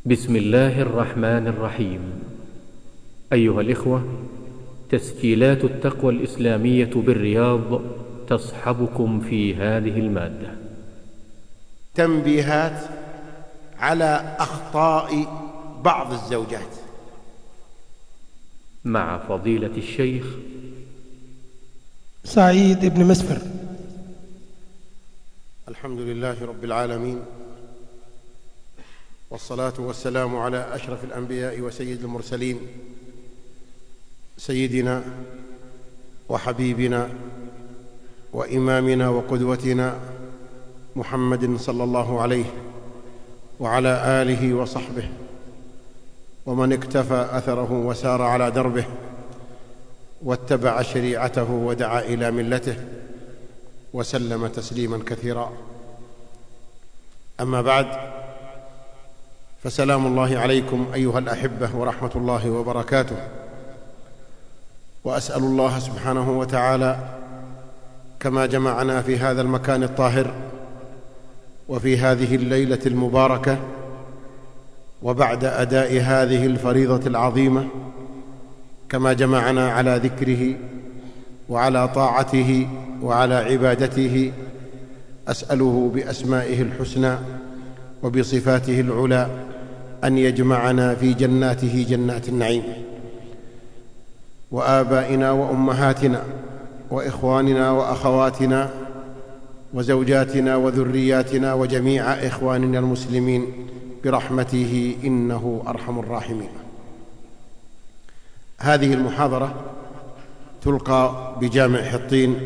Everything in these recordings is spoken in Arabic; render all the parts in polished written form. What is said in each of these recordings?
بسم الله الرحمن الرحيم. أيها الإخوة، تسجيلات التقوى الإسلامية بالرياض تصحبكم في هذه المادة. تنبيهات على أخطاء بعض الزوجات مع فضيلة الشيخ سعيد بن مسفر. الحمد لله رب العالمين، والصلاة والسلام على أشرف الأنبياء وسيد المرسلين، سيدنا وحبيبنا وإمامنا وقدوتنا محمد صلى الله عليه وعلى آله وصحبه ومن اكتفى أثره وسار على دربه واتبع شريعته ودعا إلى ملته وسلم تسليما كثيرا. أما بعد، فسلام الله عليكم أيها الأحبة ورحمة الله وبركاته، وأسأل الله سبحانه وتعالى كما جمعنا في هذا المكان الطاهر وفي هذه الليلة المباركة وبعد أداء هذه الفريضة العظيمة، كما جمعنا على ذكره وعلى طاعته وعلى عبادته، أسأله بأسمائه الحسنى وبصفاته العلى أن يجمعنا في جناته جنات النعيم، وآبائنا وأمهاتنا وإخواننا وأخواتنا وزوجاتنا وذرياتنا وجميع إخواننا المسلمين برحمته إنه أرحم الراحمين. هذه المحاضرة تلقى بجامع حطين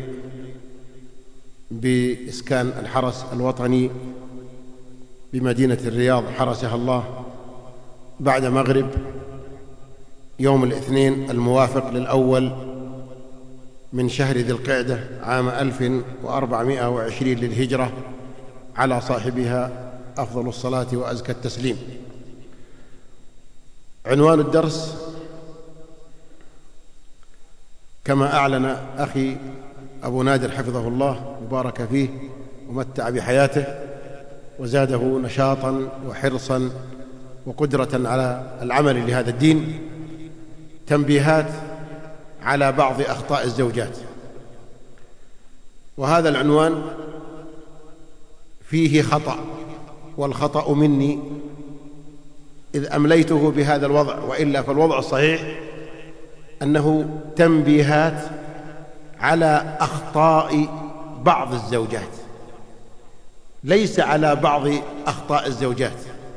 بإسكان الحرس الوطني بمدينة الرياض حرسها الله، بعد مغرب يوم الاثنين الموافق للأول من شهر ذي القعدة عام 1420 للهجرة، على صاحبها أفضل الصلاة وأزكى التسليم. عنوان الدرس كما أعلن أخي أبو نادر حفظه الله وبارك فيه ومتع بحياته وزاده نشاطا وحرصا وقدرة على العمل لهذا الدين: تنبيهات على بعض أخطاء الزوجات. وهذا العنوان فيه خطأ، والخطأ مني إذ أمليته بهذا الوضع، وإلا فالوضع الصحيح أنه تنبيهات على أخطاء بعض الزوجات، ليس على بعض أخطاء الزوجات.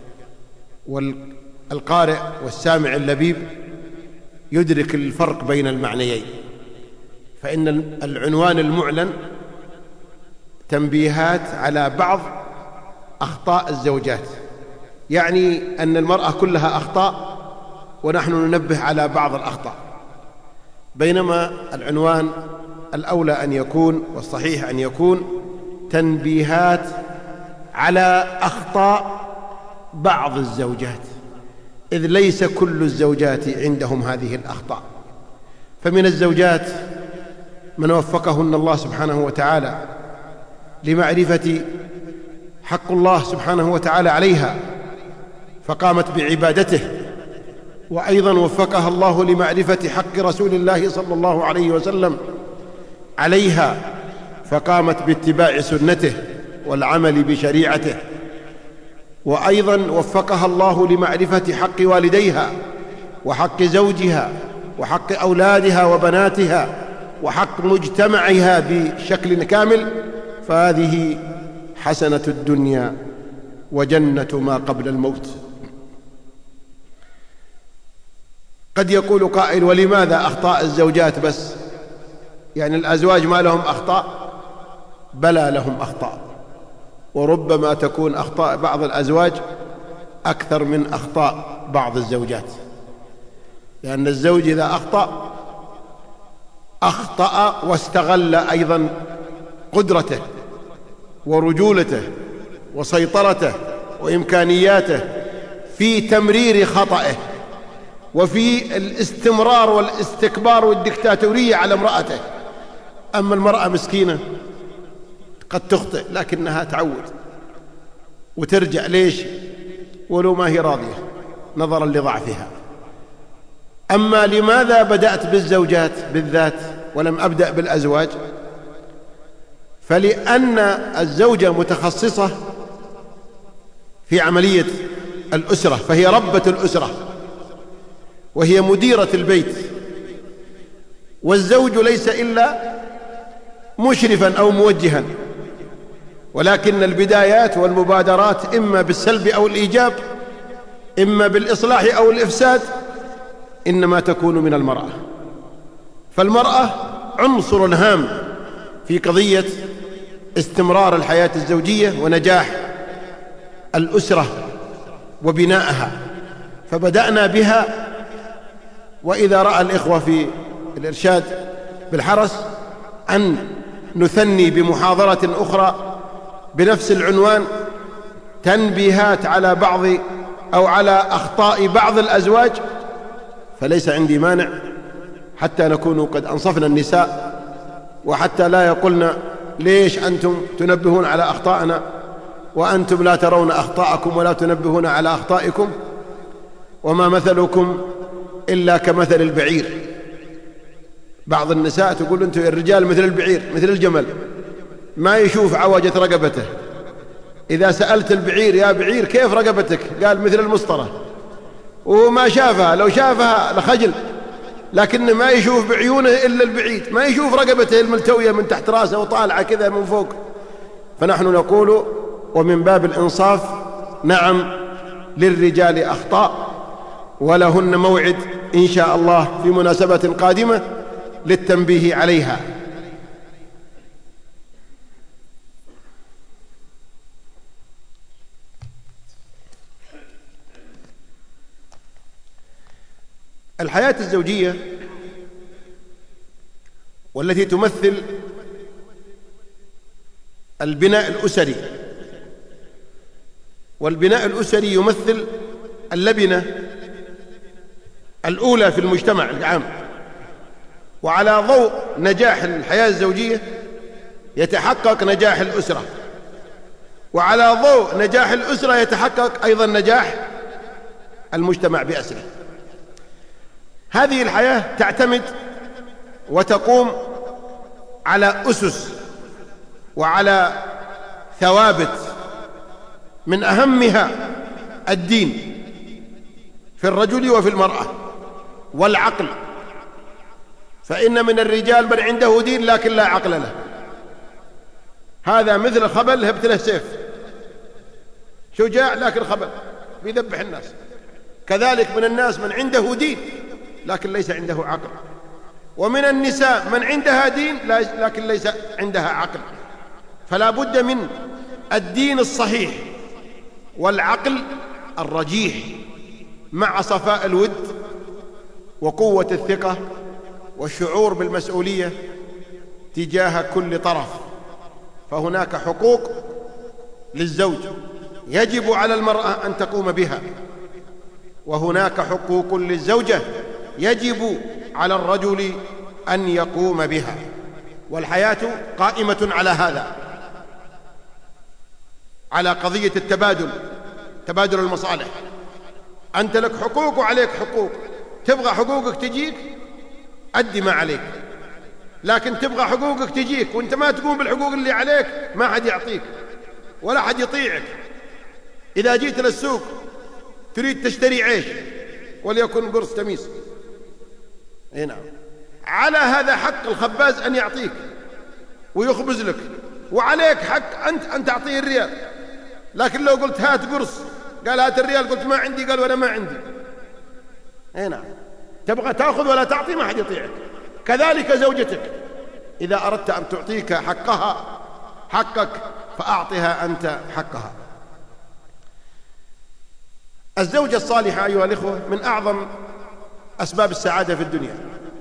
والقارئ والسامع اللبيب يدرك الفرق بين المعنيين، فإن العنوان المعلن تنبيهات على بعض أخطاء الزوجات، يعني أن المرأة كلها أخطاء ونحن ننبه على بعض الأخطاء، بينما العنوان الأولى أن يكون والصحيح أن يكون تنبيهات على أخطاء بعض الزوجات، إذ ليس كل الزوجات عندهم هذه الأخطاء. فمن الزوجات من وفقهن الله سبحانه وتعالى لمعرفة حق الله سبحانه وتعالى عليها فقامت بعبادته، وأيضا وفقها الله لمعرفة حق رسول الله صلى الله عليه وسلم عليها فقامت باتباع سنته والعمل بشريعته، وأيضا وفقها الله لمعرفة حق والديها وحق زوجها وحق أولادها وبناتها وحق مجتمعها بشكل كامل، فهذه حسنة الدنيا وجنة ما قبل الموت. قد يقول قائل: ولماذا أخطاء الزوجات بس؟ يعني الأزواج ما لهم أخطاء؟ بلى لهم أخطاء، وربما تكون أخطاء بعض الأزواج أكثر من أخطاء بعض الزوجات، لأن الزوج إذا أخطأ واستغل أيضا قدرته ورجولته وسيطرته وإمكانياته في تمرير خطئه وفي الاستمرار والاستكبار والدكتاتورية على امرأته. أما المرأة مسكينة قد تخطئ لكنها تعود وترجع، ليش؟ ولو ما هي راضية، نظرا لضعفها. أما لماذا بدأت بالزوجات بالذات ولم أبدأ بالأزواج؟ فلأن الزوجة متخصصة في عملية الأسرة، فهي ربة الأسرة وهي مديرة البيت، والزوج ليس إلا مشرفا أو موجها، ولكن البدايات والمبادرات إما بالسلب أو الإيجاب، إما بالإصلاح أو الإفساد، إنما تكون من المرأة. فالمرأة عنصر هام في قضية استمرار الحياة الزوجية ونجاح الأسرة وبنائها، فبدأنا بها. وإذا رأى الإخوة في الإرشاد بالحرس أن نثني بمحاضرة أخرى بنفس العنوان تنبيهات على بعض أو على أخطاء بعض الأزواج، فليس عندي مانع حتى نكون قد أنصفنا النساء، وحتى لا يقولن ليش أنتم تنبهون على أخطائنا وأنتم لا ترون أخطاءكم ولا تنبهون على أخطائكم، وما مثلكم إلا كمثل البعير. بعض النساء تقول أنتم الرجال مثل البعير مثل الجمل، ما يشوف عوجة رقبته. إذا سألت البعير يا بعير كيف رقبتك؟ قال مثل المسطرة، وما شافها، لو شافها لخجل، لكن ما يشوف بعيونه إلا البعيد، ما يشوف رقبته الملتوية من تحت راسه وطالعة كذا من فوق. فنحن نقول ومن باب الإنصاف نعم للرجال أخطاء، ولهن موعد إن شاء الله في مناسبة قادمة للتنبيه عليها. الحياة الزوجية والتي تمثل البناء الأسري، والبناء الأسري يمثل اللبنة الأولى في المجتمع العام، وعلى ضوء نجاح الحياة الزوجية يتحقق نجاح الأسرة، وعلى ضوء نجاح الأسرة يتحقق أيضا نجاح المجتمع بأسره. هذه الحياة تعتمد وتقوم على أسس وعلى ثوابت، من أهمها الدين في الرجل وفي المرأة، والعقل، فإن من الرجال من عنده دين لكن لا عقل له، هذا مثل خبل هبت له سيف، شجاع لكن خبل بيذبح الناس. كذلك من الناس من عنده دين لكن ليس عنده عقل، ومن النساء من عندها دين لكن ليس عندها عقل. فلا بد من الدين الصحيح والعقل الرجيح مع صفاء الود وقوة الثقة والشعور بالمسؤولية تجاه كل طرف. فهناك حقوق للزوج يجب على المرأة أن تقوم بها، وهناك حقوق للزوجة يجب على الرجل أن يقوم بها، والحياة قائمة على هذا، على قضية التبادل، تبادل المصالح. أنت لك حقوق وعليك حقوق، تبغى حقوقك تجيك أدي ما عليك، لكن تبغى حقوقك تجيك وانت ما تقوم بالحقوق اللي عليك ما حد يعطيك ولا حد يطيعك. إذا جيت للسوق تريد تشتري عيش وليكن قرص تميس، نعم، على هذا حق الخباز أن يعطيك ويخبز لك، وعليك حق أن تعطيه الريال. لكن لو قلت هات قرص قال هات الريال، قلت ما عندي، قال ولا ما عندي، نعم، تبغى تأخذ ولا تعطي ما حد يطيعك. كذلك زوجتك إذا أردت أن تعطيك حقك فأعطها أنت حقها. الزوجة الصالحة أيها الإخوة من أعظم أسباب السعادة في الدنيا،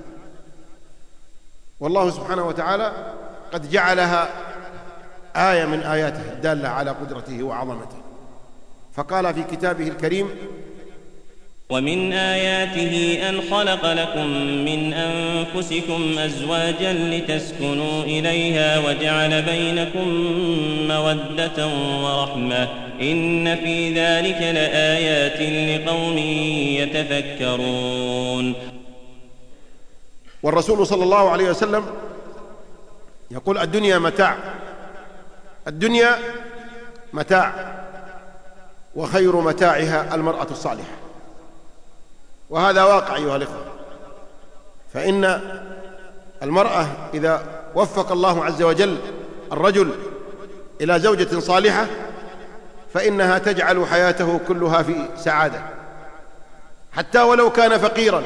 والله سبحانه وتعالى قد جعلها آية من آياته الدالة على قدرته وعظمته، فقال في كتابه الكريم: ومن آياته أن خلق لكم من أنفسكم أزواجا لتسكنوا إليها وجعل بينكم مودة ورحمة إن في ذلك لآيات لقوم يتفكرون. والرسول صلى الله عليه وسلم يقول: الدنيا متاع، الدنيا متاع، وخير متاعها المرأة الصالحة. وهذا واقع أيها الإخوة، فإن المرأة إذا وفق الله عز وجل الرجل إلى زوجة صالحة فإنها تجعل حياته كلها في سعادة، حتى ولو كان فقيرا،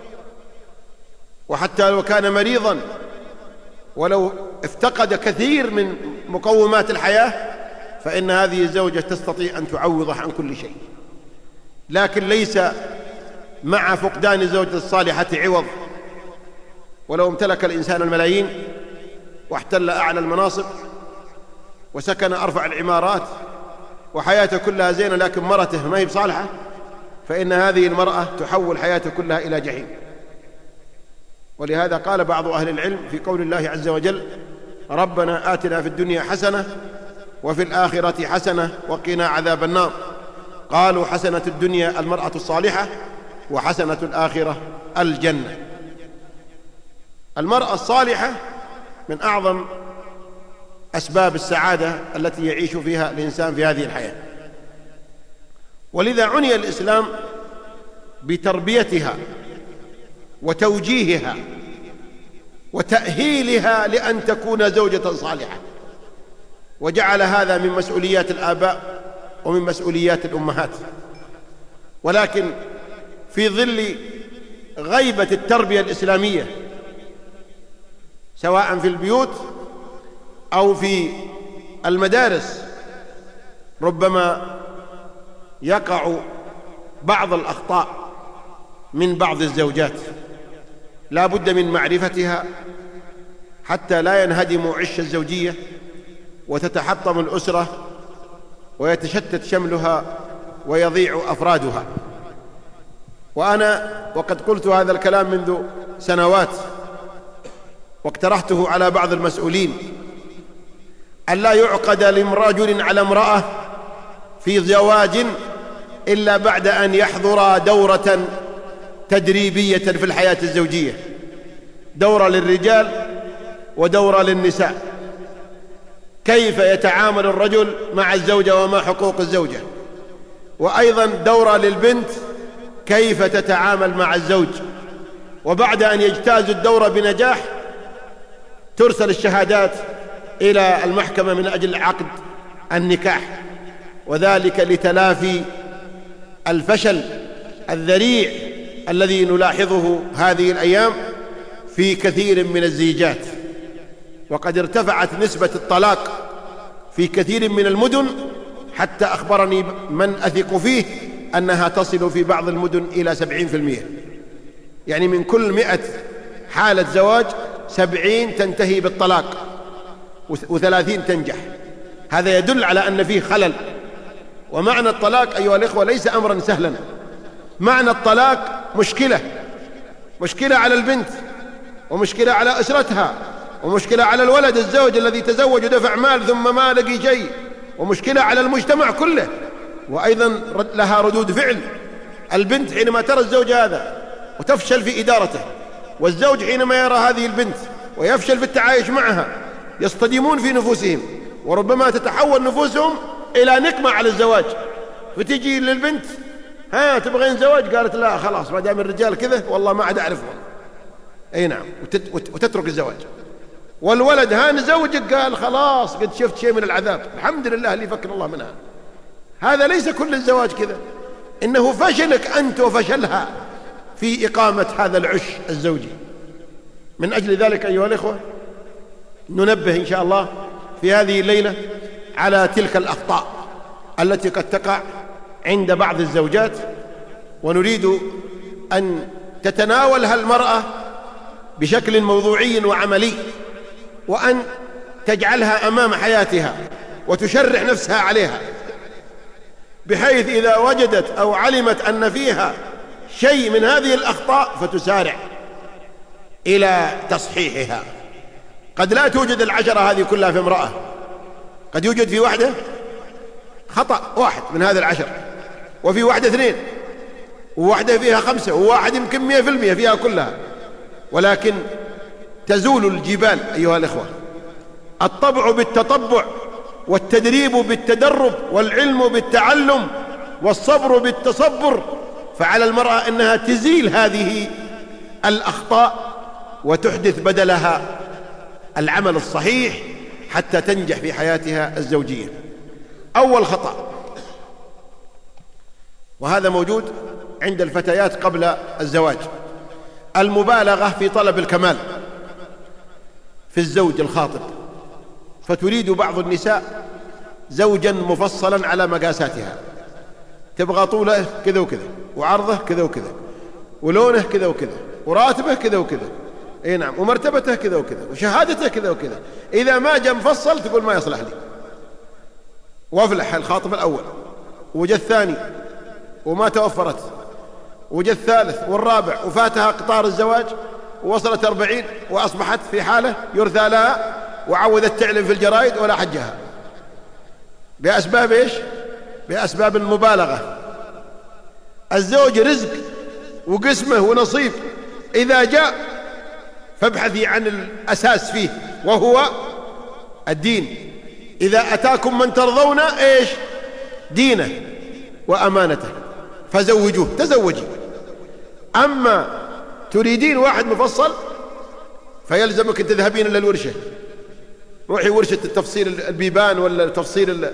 وحتى لو كان مريضا، ولو افتقد كثير من مقومات الحياة، فإن هذه الزوجة تستطيع أن تعوضه عن كل شيء. لكن ليس مع فقدان الزوجة الصالحة عوض. ولو امتلك الإنسان الملايين واحتل أعلى المناصب وسكن أرفع العمارات وحياته كلها زينة، لكن مرته ما هي بصالحة، فإن هذه المرأة تحول حياته كلها إلى جحيم. ولهذا قال بعض أهل العلم في قول الله عز وجل: ربنا آتنا في الدنيا حسنة وفي الآخرة حسنة وقنا عذاب النار. قالوا: حسنة الدنيا المرأة الصالحة، وحسنة الآخرة الجنة. المرأة الصالحة من أعظم أسباب السعادة التي يعيش فيها الإنسان في هذه الحياة. ولذا عني الإسلام بتربيتها وتوجيهها وتأهيلها لأن تكون زوجة صالحة، وجعل هذا من مسؤوليات الآباء ومن مسؤوليات الأمهات. ولكن في ظل غيبة التربية الإسلامية، سواء في البيوت أو في المدارس، ربما يقع بعض الأخطاء من بعض الزوجات، لا بد من معرفتها حتى لا ينهدم عش الزوجية وتتحطم الأسرة ويتشتت شملها ويضيع أفرادها. وأنا وقد قلت هذا الكلام منذ سنوات، واقترحته على بعض المسؤولين: أن لا يعقد لرجل على امرأة في زواج إلا بعد أن يحضر دورة تدريبية في الحياة الزوجية، دورة للرجال ودورة للنساء، كيف يتعامل الرجل مع الزوجة وما حقوق الزوجة، وأيضا دورة للبنت كيف تتعامل مع الزوج. وبعد أن يجتاز الدورة بنجاح ترسل الشهادات إلى المحكمة من أجل عقد النكاح، وذلك لتلافي الفشل الذريع الذي نلاحظه هذه الأيام في كثير من الزيجات. وقد ارتفعت نسبة الطلاق في كثير من المدن، حتى أخبرني من أثق فيه أنها تصل في بعض المدن إلى 70%. يعني من كل 100 حالة زواج 70 تنتهي بالطلاق و30 تنجح. هذا يدل على أن فيه خلل. ومعنى الطلاق أيها الإخوة ليس أمرا سهلا. معنى الطلاق مشكلة على البنت، ومشكلة على أسرتها، ومشكلة على الولد الزوج الذي تزوج ودفع مال ثم ما لقي شيء، ومشكلة على المجتمع كله، وأيضا لها ردود فعل. البنت حينما ترى الزوج هذا وتفشل في إدارته، والزوج حينما يرى هذه البنت ويفشل في التعايش معها، يصطدمون في نفوسهم، وربما تتحول نفوسهم إلى نقمة على الزواج. فتجي للبنت: ها تبغين زواج؟ قالت: لا خلاص، ما دام الرجال كذا والله ما عاد أعرفهم. أي نعم، وتترك الزواج. والولد: ها نزوجك؟ قال: خلاص قد شفت شيء من العذاب، الحمد لله اللي فكر الله منها. هذا ليس كل الزواج كذا، إنه فشلك أنت وفشلها في إقامة هذا العش الزوجي. من أجل ذلك أيها الإخوة ننبه إن شاء الله في هذه الليلة على تلك الأخطاء التي قد تقع عند بعض الزوجات، ونريد أن تتناولها المرأة بشكل موضوعي وعملي، وأن تجعلها أمام حياتها وتشرح نفسها عليها، بحيث إذا وجدت أو علمت أن فيها شيء من هذه الأخطاء فتسارع إلى تصحيحها. قد لا توجد العشرة هذه كلها في امرأة، قد يوجد في واحدة خطأ واحد من هذا العشر، وفي واحدة 2، وواحدة فيها 5، وواحد يمكن 100% فيها كلها، ولكن تزول الجبال أيها الإخوة. الطبع بالتطبع، والتدريب بالتدرب، والعلم بالتعلم، والصبر بالتصبر. فعلى المرأة أنها تزيل هذه الأخطاء وتحدث بدلها العمل الصحيح حتى تنجح في حياتها الزوجية. أول خطأ، وهذا موجود عند الفتيات قبل الزواج، المبالغة في طلب الكمال في الزوج الخاطب، فتريد بعض النساء زوجا مفصلا على مقاساتها، تبغى طوله كذا وكذا، وعرضه كذا وكذا، ولونه كذا وكذا، وراتبه كذا وكذا، اي نعم، ومرتبته كذا وكذا، وشهادته كذا وكذا. إذا ما جاء مفصل تقول ما يصلح لي. وافلح الخاطب الأول، وجاء الثاني وما توفرت، وجاء الثالث والرابع وفاتها قطار الزواج، ووصلت 40 وأصبحت في حالة يرثى لها، وعودت تعلن في الجرائد ولا حجها. بأسباب إيش؟ بأسباب المبالغة. الزوج رزق وقسمه ونصيب، إذا جاء فابحثي عن الأساس فيه وهو الدين. إذا أتاكم من ترضون إيش؟ دينه وأمانته فزوجوه، تزوجي. أما تريدين واحد مفصل فيلزمك أن تذهبين إلى الورشة، روحي ورشة التفصيل البيبان ولا تفصيل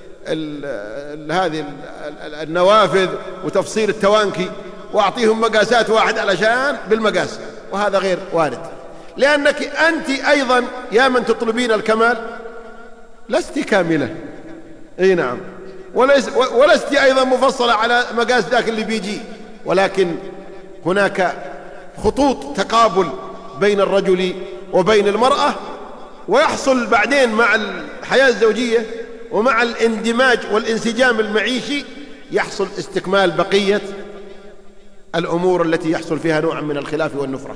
هذه النوافذ وتفصيل التوانكي، وأعطيهم مقاسات واحد علشان بالمقاس، وهذا غير وارد. لأنك أنت أيضا يا من تطلبين الكمال لست كاملة، اي نعم، ولست أيضا مفصلة على مقاس ذاك اللي بيجي، ولكن هناك خطوط تقابل بين الرجل وبين المرأة، ويحصل بعدين مع الحياة الزوجية ومع الاندماج والانسجام المعيشي يحصل استكمال بقية الأمور التي يحصل فيها نوع من الخلاف والنفرة.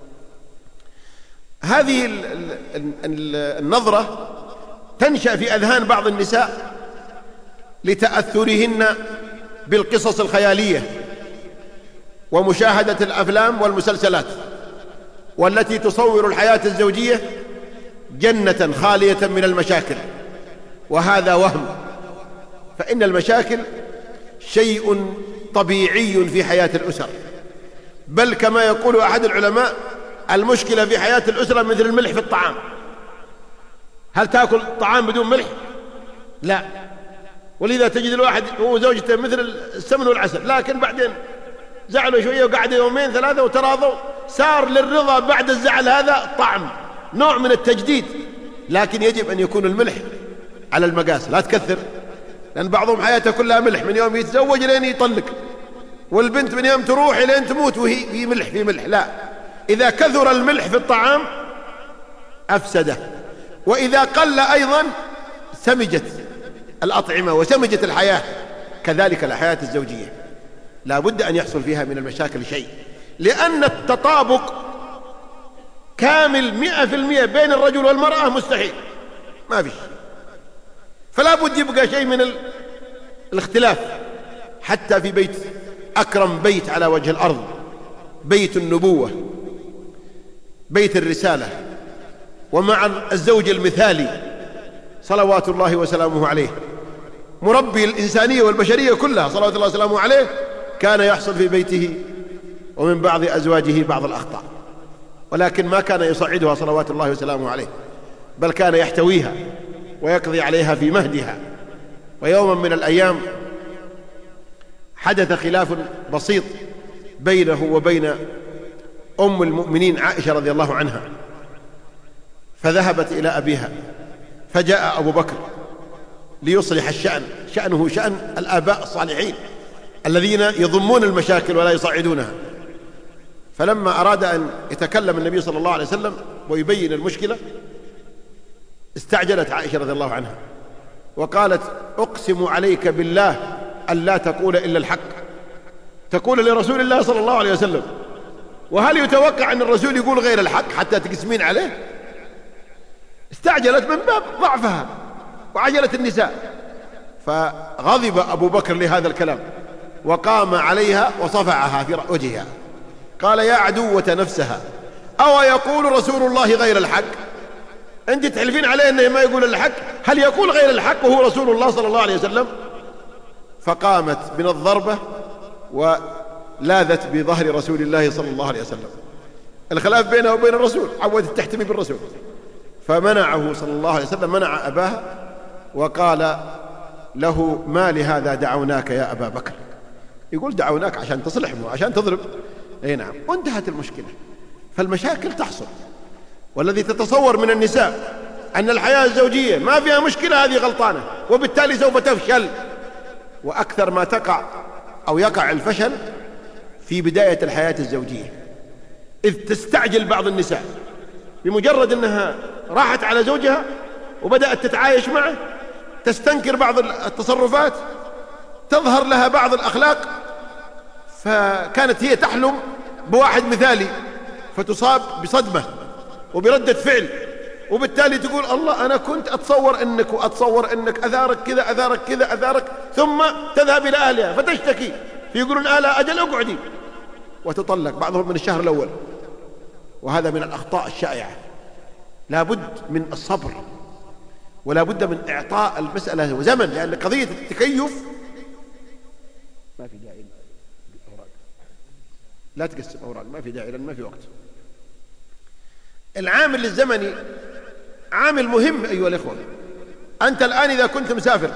هذه النظرة تنشأ في أذهان بعض النساء لتأثرهن بالقصص الخيالية ومشاهدة الأفلام والمسلسلات، والتي تصور الحياة الزوجية جنة خالية من المشاكل، وهذا وهم. فإن المشاكل شيء طبيعي في حياة الأسر، بل كما يقول أحد العلماء: المشكلة في حياة الأسرة مثل الملح في الطعام. هل تأكل طعام بدون ملح؟ لا. ولذا تجد الواحد هو زوجته مثل السمن والعسل، لكن بعدين زعلوا شوية وقعدوا 2 3 وتراضوا، صار للرضا بعد الزعل هذا طعم، نوع من التجديد. لكن يجب أن يكون الملح على المقاس، لا تكثر، لأن بعضهم حياته كلها ملح، من يوم يتزوج لين يطلق، والبنت من يوم تروح لين تموت وهي في ملح في ملح. لا، إذا كثر الملح في الطعام أفسده، وإذا قل أيضا سمجت الأطعمة وسمجت الحياة. كذلك الحياة الزوجية لا بد أن يحصل فيها من المشاكل شيء، لأن التطابق كامل 100% بين الرجل والمرأة مستحيل، ما فيش، فلا بد يبقى شيء من الاختلاف. حتى في بيت أكرم بيت على وجه الأرض، بيت النبوة، بيت الرسالة، ومع الزوج المثالي صلوات الله وسلامه عليه، مربي الإنسانية والبشرية كلها صلوات الله وسلامه عليه، كان يحصل في بيته ومن بعض أزواجه بعض الأخطاء، ولكن ما كان يصعدها صلوات الله وسلامه عليه، بل كان يحتويها ويقضي عليها في مهدها. ويوما من الأيام حدث خلاف بسيط بينه وبين أم المؤمنين عائشة رضي الله عنها، فذهبت إلى أبيها، فجاء أبو بكر ليصلح الشأن، شأنه شأن الآباء الصالحين الذين يضمون المشاكل ولا يصعدونها. فلما أراد أن يتكلم النبي صلى الله عليه وسلم ويبين المشكلة، استعجلت عائشة رضي الله عنها وقالت: أقسم عليك بالله أن لا تقول إلا الحق، تقول لرسول الله صلى الله عليه وسلم، وهل يتوقع أن الرسول يقول غير الحق حتى تقسمين عليه؟ استعجلت من باب ضعفها وعجلت النساء، فغضب أبو بكر لهذا الكلام وقام عليها وصفعها في وجهها، قال: يا عدوة نفسها، أو يقول رسول الله غير الحق؟ أنت تحلفين عليه أنه ما يقول الحق؟ هل يقول غير الحق وهو رسول الله صلى الله عليه وسلم؟ فقامت من الضربة ولاذت بظهر رسول الله صلى الله عليه وسلم. الخلاف بينه وبين الرسول، عودت تحتمي بالرسول، فمنعه صلى الله عليه وسلم، منع أباها وقال له: ما لهذا دعوناك يا أبا بكر؟ يقول دعوناك عشان تصلح مو عشان تضرب. اي نعم، وانتهت المشكلة. فالمشاكل تحصل، والذي تتصور من النساء أن الحياة الزوجية ما فيها مشكلة هذه غلطانة، وبالتالي سوف تفشل. وأكثر ما تقع أو يقع الفشل في بداية الحياة الزوجية، إذ تستعجل بعض النساء بمجرد أنها راحت على زوجها وبدأت تتعايش معه، تستنكر بعض التصرفات، تظهر لها بعض الأخلاق، فكانت هي تحلم بواحد مثالي فتصاب بصدمة وبردة فعل، وبالتالي تقول: الله، أنا كنت أتصور أنك وأتصور أنك، أثارك كذا أثارك كذا أثارك، ثم تذهب إلى أهلها فتشتكي، فيقولون: آلا أجل أقعدي، وتطلق بعضهم من الشهر الأول. وهذا من الأخطاء الشائعة. لا بد من الصبر، ولا بد من إعطاء المسألة وزمن، لأن قضية التكيف ما في داعي. أوراق لا تقسم أوراق، ما في داعي لأن ما في وقت. العامل الزمني عامل مهم أيها الإخوة. أنت الآن إذا كنت مسافر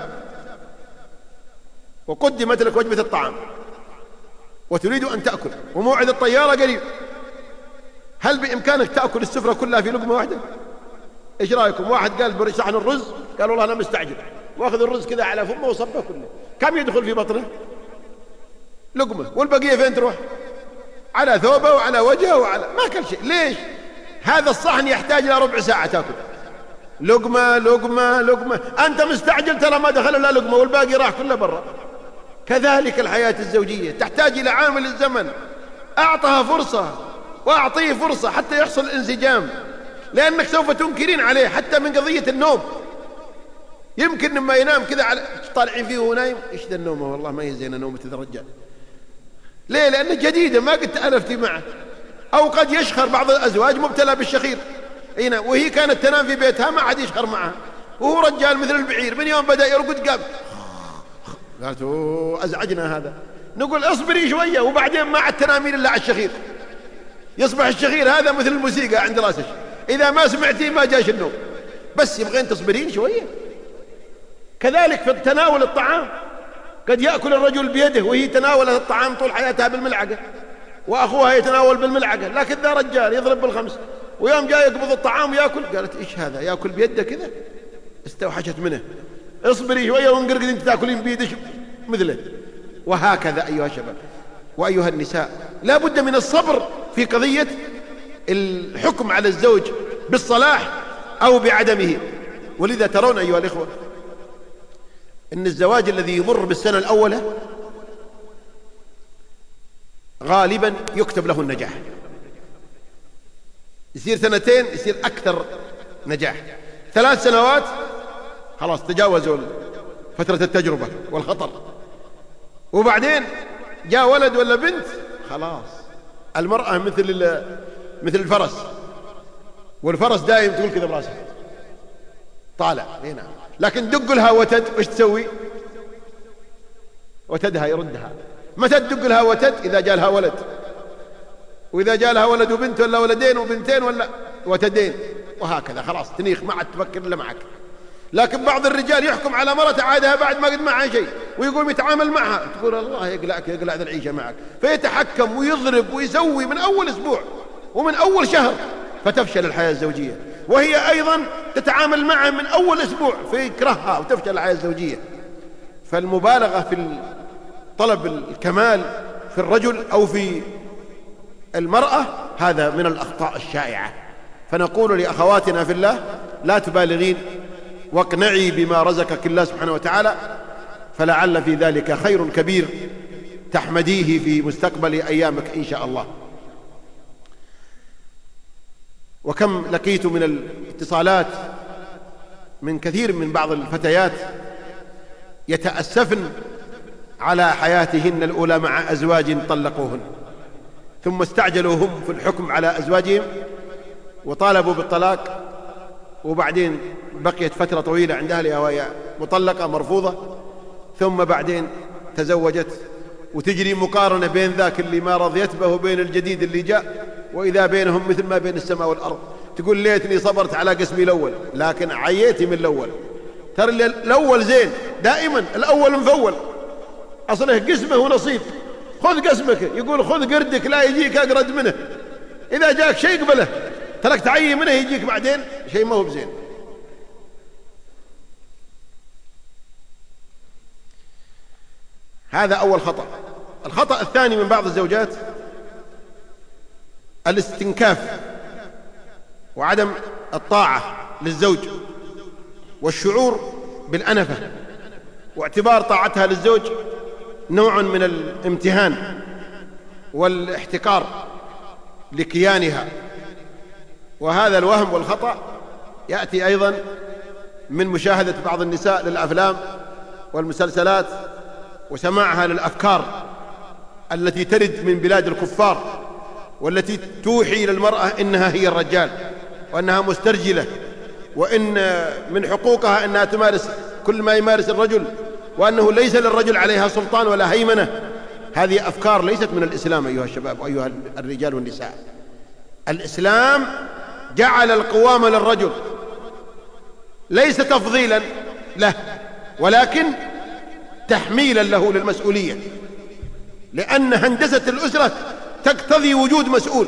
وقدمت لك وجبة الطعام وتريد أن تأكل وموعد الطيارة قريب، هل بإمكانك تأكل السفرة كلها في لقمة واحدة؟ إيش رأيكم؟ واحد قال برشحن الرز، قال: والله أنا مستعجل، واخذ الرز كذا على فمه وصبه كله، كم يدخل في بطنه؟ لقمة، والبقية فين تروح؟ على ثوبه وعلى وجهه وعلى ما كل شيء. ليش؟ هذا الصحن يحتاج إلى ربع ساعة تأكل لقمة لقمة لقمة، أنت مستعجل ترى ما دخل إلا لقمة والباقي راح كله برا. كذلك الحياة الزوجية تحتاج إلى عامل الزمن، أعطها فرصة وأعطيه فرصة حتى يحصل الانسجام، لأنك سوف تنكرين عليه حتى من قضية النوم. يمكن لما ينام كذا على طالعين فيه وهو نايم: إيش ذا النومة؟ والله ما يزين نومة ذا الرجال. ليه؟ لأنه جديدة ما قد تألفتي معه. أو قد يشخر بعض الأزواج مبتلى بالشخير، وهي كانت تنام في بيتها ما عاد يشخر معها، وهو رجال مثل البعير، من يوم بدأ يرقد قالت: أزعجنا هذا. نقول: اصبري شوية، وبعدين ما عاد تنامين إلا على الشخير، يصبح الشخير هذا مثل الموسيقى عند راسك، إذا ما سمعتي ما جاش النوم، بس يبغين تصبرين شوية. كذلك في تناول الطعام، قد يأكل الرجل بيده وهي تناولت الطعام طول حياتها بالملعقة، وأخوها يتناول بالملعقة، لكن ذا رجال يضرب بالخمس، ويوم جاء يقبض الطعام ويأكل، قالت: إيش هذا يأكل بيده كذا؟ استوحشت منه. اصبري شوية وانقرقد أنت تأكلين بيدك مثله. وهكذا أيها الشباب وأيها النساء، لا بد من الصبر في قضية الحكم على الزوج بالصلاح أو بعدمه. ولذا ترون أيها الإخوة إن الزواج الذي يمر بالسنة الأولى غالبا يكتب له النجاح، يصير سنتين يصير أكثر نجاح، 3 سنوات خلاص تجاوزوا فترة التجربة والخطر، وبعدين جاء ولد ولا بنت خلاص. المرأة مثل الفرس، والفرس دائم تقول كذا براسها طالع هنا، لكن دق لها وتد وش تسوي؟ وتدها يردها. متى تدق لها وتد؟ إذا جاء لها ولد، وإذا جاء لها ولد وبنت ولا ولدين وبنتين ولا وتدين، وهكذا خلاص تنيخ ما عاد تفكر إلا معك. لكن بعض الرجال يحكم على مرته عادها بعد ما قد معها شيء ويقوم يتعامل معها، تقول: الله يقلعك يقلع ذا العيشة معك، فيتحكم ويضرب ويسوي من أول أسبوع ومن أول شهر، فتفشل الحياة الزوجية. وهي أيضا تتعامل معه من أول أسبوع فيكرهها وتفشل الحياة الزوجية. فالمبالغة في طلب الكمال في الرجل أو في المرأة هذا من الأخطاء الشائعة. فنقول لأخواتنا في الله: لا تبالغين، واقنعي بما رزقك الله سبحانه وتعالى، فلعل في ذلك خير كبير تحمديه في مستقبل أيامك إن شاء الله. وكم لقيت من الاتصالات من كثير من بعض الفتيات يتأسفن على حياتهن الأولى مع أزواج طلقوهن، ثم استعجلوا هم في الحكم على أزواجهم وطالبوا بالطلاق، وبعدين بقيت فترة طويلة عند أهلها وهي مطلقة مرفوضة، ثم بعدين تزوجت، وتجري مقارنة بين ذاك اللي ما رضيت به وبين الجديد اللي جاء، وإذا بينهم مثل ما بين السماء والأرض. تقول ليتني صبرت على قسمي الأول، لكن عييتي من الأول. ترى الأول زين، دائما الأول مفول، أصله قسمه ونصيب. خذ قسمك، يقول خذ قردك لا يجيك أقرد منه، إذا جاك شيء قبله، ترك تعيي منه يجيك بعدين شيء ما هو بزين. هذا أول خطأ. الخطأ الثاني من بعض الزوجات الاستنكاف وعدم الطاعة للزوج، والشعور بالأنفة، واعتبار طاعتها للزوج نوع من الامتهان والاحتقار لكيانها. وهذا الوهم والخطأ يأتي أيضا من مشاهدة بعض النساء للأفلام والمسلسلات وسماعها للأفكار التي ترد من بلاد الكفار، والتي توحي للمرأة إنها هي الرجال، وأنها مسترجلة، وإن من حقوقها أنها تمارس كل ما يمارس الرجل، وأنه ليس للرجل عليها سلطان ولا هيمنة. هذه أفكار ليست من الإسلام أيها الشباب وأيها الرجال والنساء. الإسلام جعل القوام للرجل ليس تفضيلا له، ولكن تحميلا له للمسؤولية، لأن هندسة الأسرة تقتضي وجود مسؤول.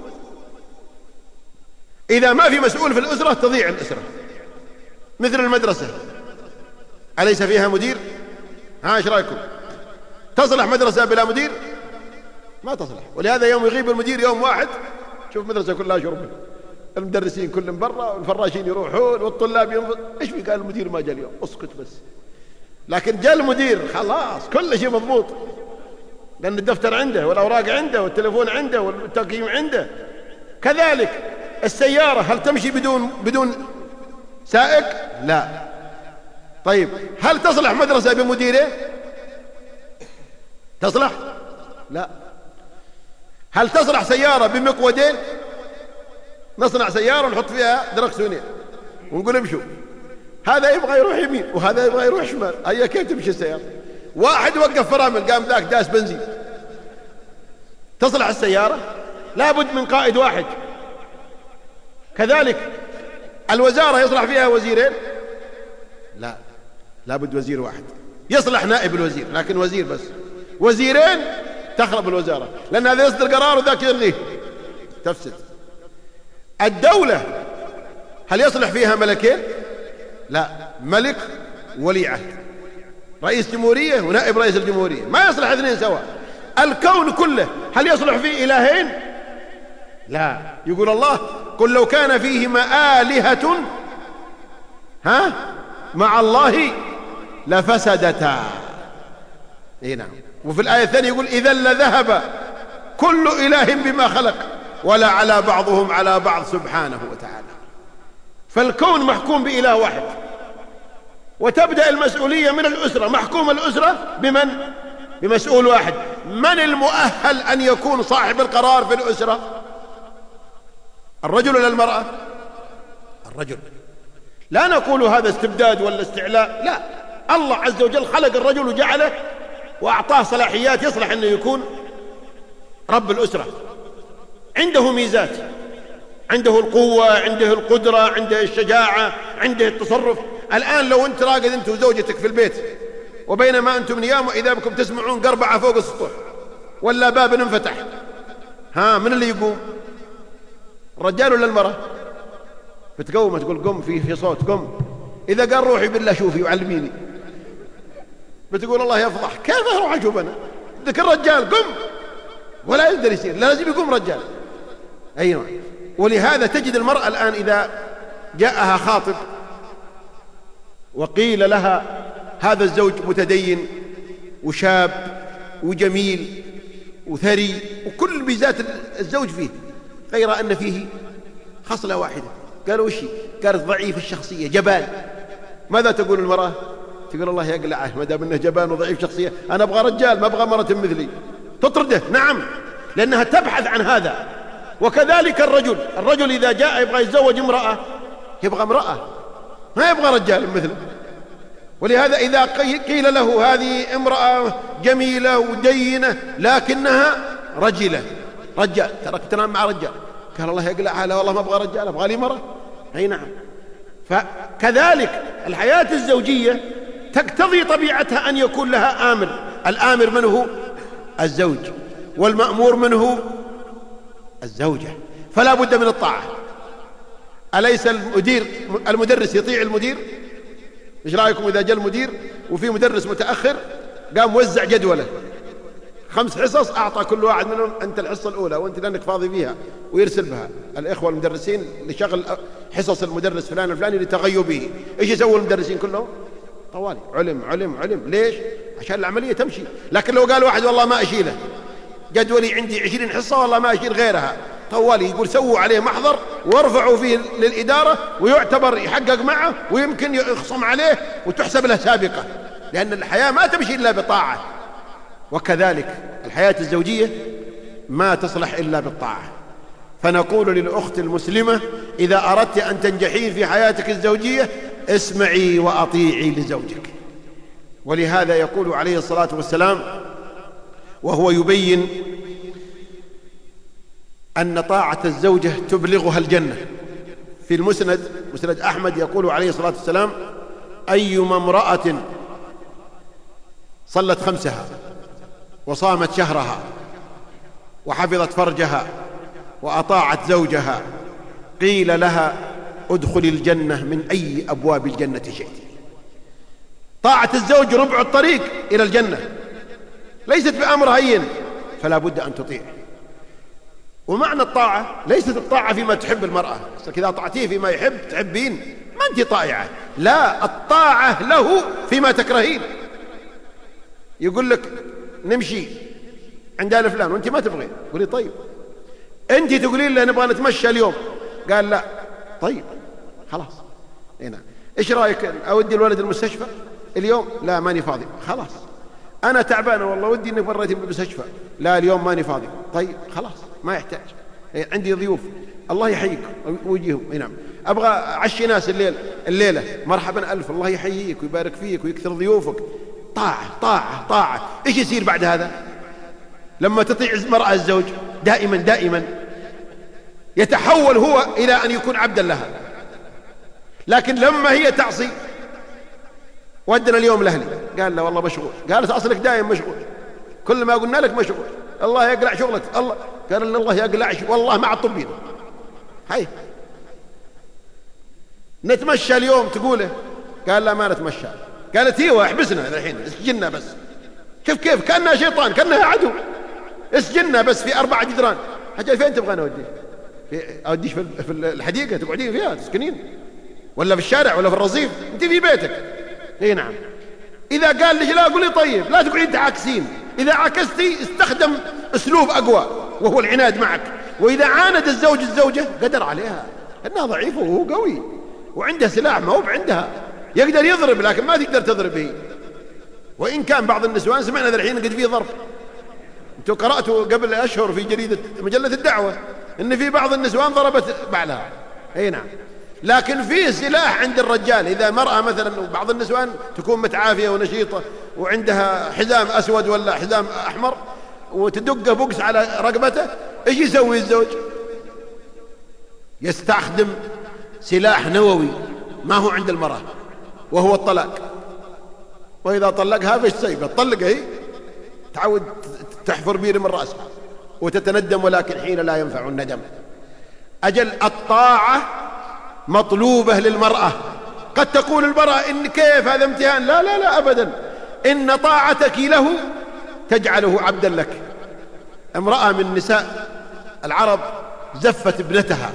إذا ما في مسؤول في الأسرة تضيع الأسرة. مثل المدرسة، أليس فيها مدير؟ ها ايش رايكم؟ تصلح مدرسة بلا مدير؟ ما تصلح. ولهذا يوم يغيب المدير يوم واحد، شوف مدرسة كلها شرب، المدرسين كلهم برا، والفراشين يروحون، والطلاب ينفض. ايش في؟ قال المدير ما جاء اليوم. اسكت بس. لكن جاء المدير خلاص كل شيء مضبوط، لأن الدفتر عنده والأوراق عنده والتلفون عنده والتقييم عنده. كذلك السيارة هل تمشي بدون سائق؟ لا. طيب هل تصلح مدرسة بمديرين؟ تصلح؟ لا. هل تصلح سيارة بمقودين؟ نصنع سيارة ونحط فيها دركسونين ونقول امشوا، هذا يبغى يروح يمين وهذا يبغى يروح شمال، هيا كيف تمشي السيارة؟ واحد وقف فرامل قام ذاك داس بنزين. تصلح السيارة؟ لابد من قائد واحد. كذلك الوزارة يصلح فيها وزيرين؟ لا، لابد وزير واحد. يصلح نائب الوزير، لكن وزير بس. وزيرين تخرب الوزارة، لأن هذا يصدر قرار وذاك يلغيه، تفسد. الدولة هل يصلح فيها ملكين؟ لا، ملك ولي عهد، رئيس جمهورية ونائب رئيس الجمهورية، ما يصلح اثنين سوا. الكون كله هل يصلح فيه إلهين؟ لا. يقول الله قل لو كان فيهما آلهة مع الله لفسدتا. نعم. وفي الآية الثانية يقول إذا لذهب كل إله بما خلق ولا على بعضهم على بعض سبحانه وتعالى. فالكون محكوم بإله واحد، وتبدأ المسؤولية من الأسرة. محكوم الأسرة بمن؟ بمسؤول واحد. من المؤهل أن يكون صاحب القرار في الأسرة؟ الرجل ولا المرأة؟ الرجل. لا نقول هذا استبداد ولا استعلاء، لا. الله عز وجل خلق الرجل وجعله وأعطاه صلاحيات يصلح أنه يكون رب الأسرة. عنده ميزات، عنده القوة، عنده القدرة، عنده الشجاعة، عنده التصرف. الآن لو أنت راقد أنت وزوجتك في البيت، وبينما أنتم نيام وإذا بكم تسمعون قربعة فوق السطوح ولا باب انفتح، من اللي يقوم؟ الرجال ولا المرأة؟ بتقوم تقول قم، في صوت قم. إذا قال روحي بالله شوفي وعلميني، بتقول الله يفضح، كيف أروح أشوف أنا؟ ذاك الرجال قم، ولا يقدر يصير، لازم يقوم رجال. أيوة. ولهذا تجد المرأة الآن إذا جاءها خاطب وقيل لها هذا الزوج متدين وشاب وجميل وثري وكل ميزات الزوج فيه، غير أن فيه خصلة واحدة. قالوا وش؟ قالت ضعيف الشخصية، جبان. ماذا تقول المرأة؟ تقول الله يقلعه، ما دام انه جبان وضعيف شخصية، انا ابغى رجال ما ابغى مرة مثلي. تطرده، نعم، لانها تبحث عن هذا. وكذلك الرجل اذا جاء يبغى يتزوج امرأة يبغى امرأة، ما يبغى رجال مثله. ولهذا اذا قيل له هذه امرأة جميلة ودينة لكنها رجلة، رجال، ترك تنام مع رجال، قال الله يقلعها، لا والله ما ابغى رجال، ابغى لي مرأة. اي نعم. فكذلك الحياة الزوجية تقتضي طبيعتها أن يكون لها آمر. الآمر من هو؟ الزوج، والمأمور من هو؟ الزوجة. فلا بد من الطاعة. أليس المدرس يطيع المدير؟ إيش رأيكم إذا جاء المدير وفي مدرس متأخر قام وزع جدوله 5 حصص، أعطى كل واحد منهم أنت الحصة الأولى وأنت لأنك فاضي فيها، ويرسل بها الإخوة المدرسين لشغل حصص المدرس فلان الفلاني لتغيبه. إيش يسوي المدرسين كلهم؟ طوالي علم علم علم. ليش؟ عشان العملية تمشي. لكن لو قال واحد والله ما أشيله، جدولي عندي 20 حصة والله ما أشيل غيرها، طوالي يقول سووا عليه محضر وارفعوا فيه للإدارة ويعتبر يحقق معه ويمكن يخصم عليه وتحسب له سابقة، لأن الحياة ما تمشي إلا بطاعة. وكذلك الحياة الزوجية ما تصلح إلا بالطاعة. فنقول للأخت المسلمة إذا أردت أن تنجحين في حياتك الزوجية اسمعي وأطيعي لزوجك. ولهذا يقول عليه الصلاة والسلام وهو يبين أن طاعة الزوجة تبلغها الجنة، في مسند أحمد يقول عليه الصلاة والسلام أيما امرأة صلت 5 وصامت شهرها وحفظت فرجها وأطاعت زوجها قيل لها ادخل الجنة من أي أبواب الجنة شئت. طاعة الزوج ربع الطريق إلى الجنة، ليست بأمر هين، فلا بد أن تطيع. ومعنى الطاعة ليست الطاعة فيما تحب المرأة، إذا طعتيه فيما يحب تحبين ما أنت طائعة، لا، الطاعة له فيما تكرهين. يقول لك نمشي عند آل فلان وأنت ما تبغين، قولي طيب. أنت تقولين له نبغى نتمشى اليوم، قال لا، طيب خلاص. هنا إيش رأيك أودي الولد المستشفى اليوم؟ لا ماني فاضي. خلاص. أنا تعبانة والله ودي إنك مريتي بالمستشفى، لا اليوم ماني فاضي. طيب خلاص ما يحتاج، عندي ضيوف الله يحييك ويجيهم. نعم أبغى أعشي ناس الليلة، مرحبا ألف، الله يحييك ويبارك فيك ويكثر ضيوفك. طاعة طاعة طاعة. إيش يصير بعد هذا؟ لما تطيع المرأة الزوج دائما يتحول هو إلى أن يكون عبدا لها. لكن لما هي تعصي، ودنا اليوم لأهلي، قال لا والله مشغول، قالت أصلك دائما مشغول، كل ما قلنا لك مشغول، الله يقلع شغلك، الله قال إن الله يقلع والله ما عطبين. هاي نتمشى اليوم تقوله، قال لا ما نتمشى، قالت ايوه احبسنا الحين اسجننا بس. شوف كيف كأنها شيطان، كأنها عدو، اسجننا بس في 4 جدران. حاجة فين تبغى نوديه؟ اوديش في الحديقة تقعدين فيها تسكنين، ولا في الشارع ولا في الرصيف؟ انت في بيتك. اي نعم. اذا قال لك لا قولي طيب، لا تقعدين تعاكسين. اذا عكستي استخدم اسلوب اقوى وهو العناد معك. واذا عاند الزوج الزوجة قدر عليها انها ضعيفة وهو قوي وعنده سلاح ما هو بعندها، يقدر يضرب لكن ما تقدر تضرب به. وإن كان بعض النسوان سمعنا ذا الحين قد فيه ضرب. انتوا قرأتوا قبل أشهر في مجلة الدعوة إن في بعض النسوان ضربت بعلها. أي نعم. لكن فيه سلاح عند الرجال. إذا مرأة مثلا بعض النسوان تكون متعافية ونشيطة وعندها حزام أسود ولا حزام أحمر وتدقه بوكس على رقبته، إيش يسوي الزوج؟ يستخدم سلاح نووي ما هو عند المرأة وهو الطلاق. وإذا طلقها فيش سيبة تطلقها هي تعود تحفر بير من رأسها وتتندم، ولكن حين لا ينفع الندم. أجل الطاعة مطلوبة للمرأة. قد تقول المرأة إن كيف هذا امتهان، لا لا لا أبدا، إن طاعتك له تجعله عبدا لك. امرأة من نساء العرب زفت ابنتها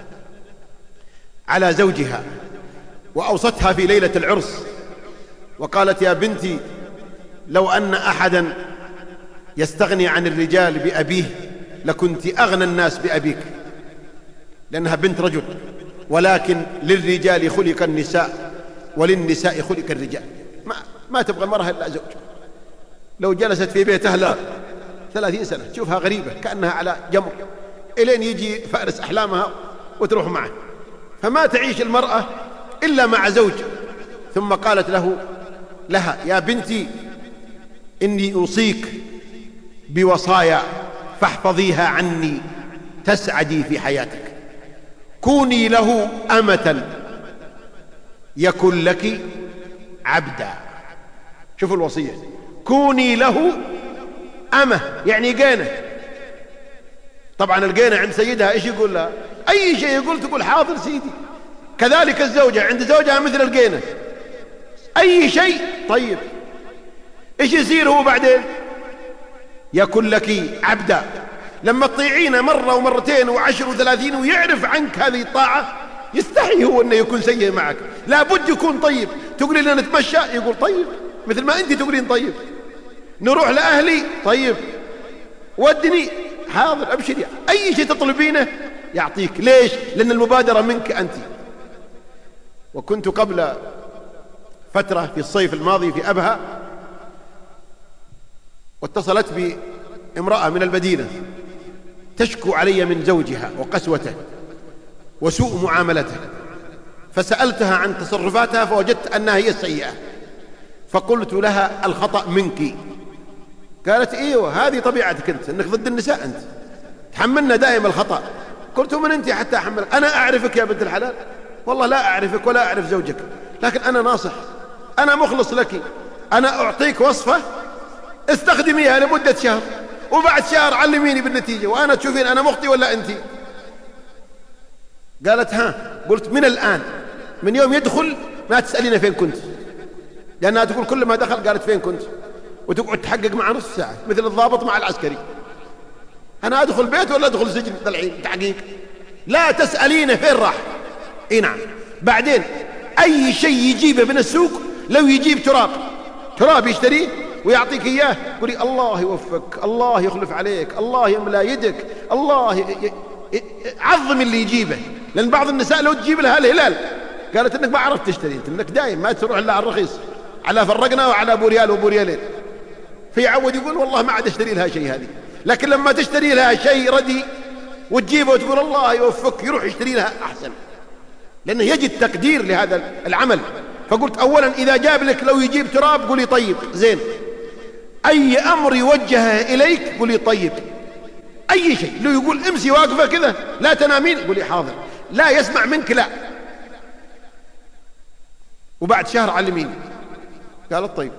على زوجها وأوصتها في ليلة العرس وقالت يا بنتي لو أن أحدا يستغني عن الرجال بأبيه لكنت أغنى الناس بأبيك، لأنها بنت رجل، ولكن للرجال خلق النساء وللنساء خلق الرجال. ما تبغى المرأة إلا زوج. لو جلست في بيت أهلها 30 سنة تشوفها غريبة كأنها على جمر، إلين يجي فارس أحلامها وتروح معه. فما تعيش المرأة إلا مع زوج. ثم قالت لها يا بنتي إني أوصيك بوصايا فاحفظيها عني تسعدي في حياتك. كوني له أمة يكن لك عبدا. شوفوا الوصية، كوني له أمة يعني قينة. طبعا القينة عند سيدها إيش يقول لها؟ أي شيء يقول تقول حاضر سيدي. كذلك الزوجة عند زوجها مثل القينة، أي شيء طيب. إيش يصير هو بعدين؟ يكن لك عبدا. لما تطيعينه مرة ومرتين وعشر و30 ويعرف عنك هذه الطاعة يستحي هو أنه يكون سيء معك. لابد يكون طيب. تقولي لنا نتمشى يقول طيب، مثل ما أنت تقولين طيب. نروح لأهلي طيب، ودني حاضر أبشري. أي شيء تطلبينه يعطيك. ليش؟ لأن المبادرة منك أنت. وكنت قبل فترة في الصيف الماضي في أبها، واتصلت بي امرأة من المدينة تشكو علي من زوجها وقسوته وسوء معاملته، فسألتها عن تصرفاتها فوجدت أنها هي السيئة، فقلت لها الخطأ منك. قالت ايوه هذه طبيعتك انت، انك ضد النساء، انت تحملنا دائما الخطأ. قلت من انت حتى احملك؟ انا اعرفك يا بنت الحلال؟ والله لا اعرفك ولا اعرف زوجك، لكن انا ناصح، انا مخلص لك، انا اعطيك وصفة استخدميها لمدة شهر، وبعد شهر علميني بالنتيجة وانا تشوفين انا مخطي ولا انت. قالت ها. قلت من الان، من يوم يدخل ما تسألين فين كنت، لانها تقول كل ما دخل قالت فين كنت، وتقعد تحقق مع نصف ساعة مثل الضابط مع العسكري. أنا أدخل بيت ولا أدخل سجن؟ طلعين تحقيق. لا تسألينه فين راح. إيه نعم. بعدين أي شيء يجيبه من السوق، لو يجيب تراب يشتريه ويعطيك إياه، قولي الله يوفقك، الله يخلف عليك، الله يملا يدك، الله عظم اللي يجيبه. لأن بعض النساء لو تجيب لها الهلال قالت إنك ما عرفت تشتري، إنك دايم ما تروح إلا على الرخيص، على فرقنا وعلى أبو ريال وأبو ريالين. فيعود يقول والله ما عاد اشتري لها شيء هذه. لكن لما تشتري لها شيء ردي وتجيبه وتقول الله يوفقك، يروح يشتري لها أحسن، لأنه يجد تقدير لهذا العمل. فقلت أولا إذا جاب لك لو يجيب تراب قولي طيب زين، أي أمر يوجهه إليك قولي طيب، أي شيء. لو يقول امسي واقفة كذا لا تنامين قولي حاضر، لا يسمع منك لا، وبعد شهر علميني. قالت طيب.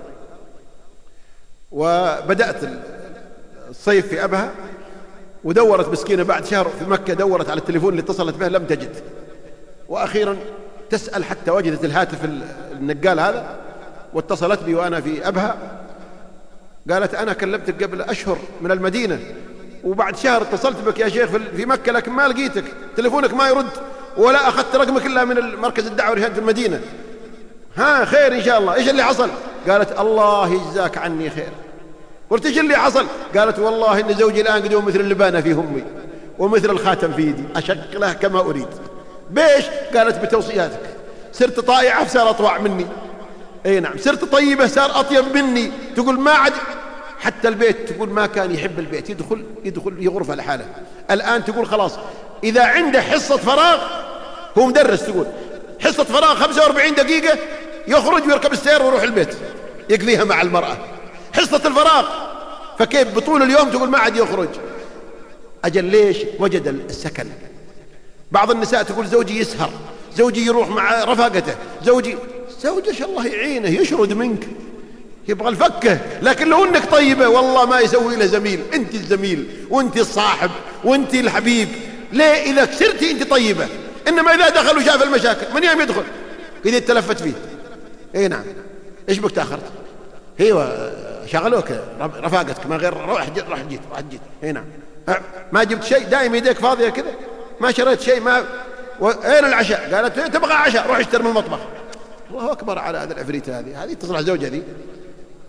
وبدأت الصيف في أبها، ودورت مسكينة بعد شهر في مكة، دورت على التليفون اللي اتصلت به لم تجد، وأخيرا تسأل حتى وجدت الهاتف النقال هذا، واتصلت بي وأنا في أبها. قالت أنا كلمتك قبل أشهر من المدينة، وبعد شهر اتصلت بك يا شيخ في مكة، لكن ما لقيتك، تليفونك ما يرد، ولا أخذت رقمك إلا من مركز الدعوة والإرشاد في المدينة. ها خير إن شاء الله، إيش اللي حصل؟ قالت الله يجزاك عني خير. قلت إيش اللي حصل؟ قالت والله إن زوجي الآن قدوم مثل اللبانة في همي ومثل الخاتم في يدي، أشغله كما أريد. بيش؟ قالت بتوصياتك. صرت طائعة فصار أطوع مني. أي نعم. صرت طيبة صار أطيب مني. تقول ما عاد حتى البيت، تقول ما كان يحب البيت، يدخل في غرفة لحاله. الآن تقول خلاص إذا عنده حصة فراغ، هو مدرس، تقول حصة فراغ 45 دقيقة يخرج ويركب السيارة ويروح البيت يقضيها مع المرأة. حصة الفراغ، فكيف بطول اليوم تقول ما عاد يخرج. أجل ليش؟ وجد السكن. بعض النساء تقول زوجي يسهر، زوجي يروح مع رفاقته، زوجي الله يعينه يشرد منك، يبغى الفكه. لكن لو انك طيبة والله ما يسوي له زميل، انت الزميل وانت الصاحب وانت الحبيب. ليه؟ اذا كسرتي انت طيبة. انما اذا دخل وشاف المشاكل من يوم يدخل اذا تلفت فيه. اي نعم. ايش بك تاخرت؟ ايوه شغلوك رفاقتك ما غير روح جيت. اي نعم. ما جبت شيء، دائما يديك فاضية كذا، ما شريت شيء، ما اين العشاء؟ قالت تبغى عشاء، روح اشتري من المطبخ. الله اكبر على هذا العفريت، هذه تصلح زوجها ذي.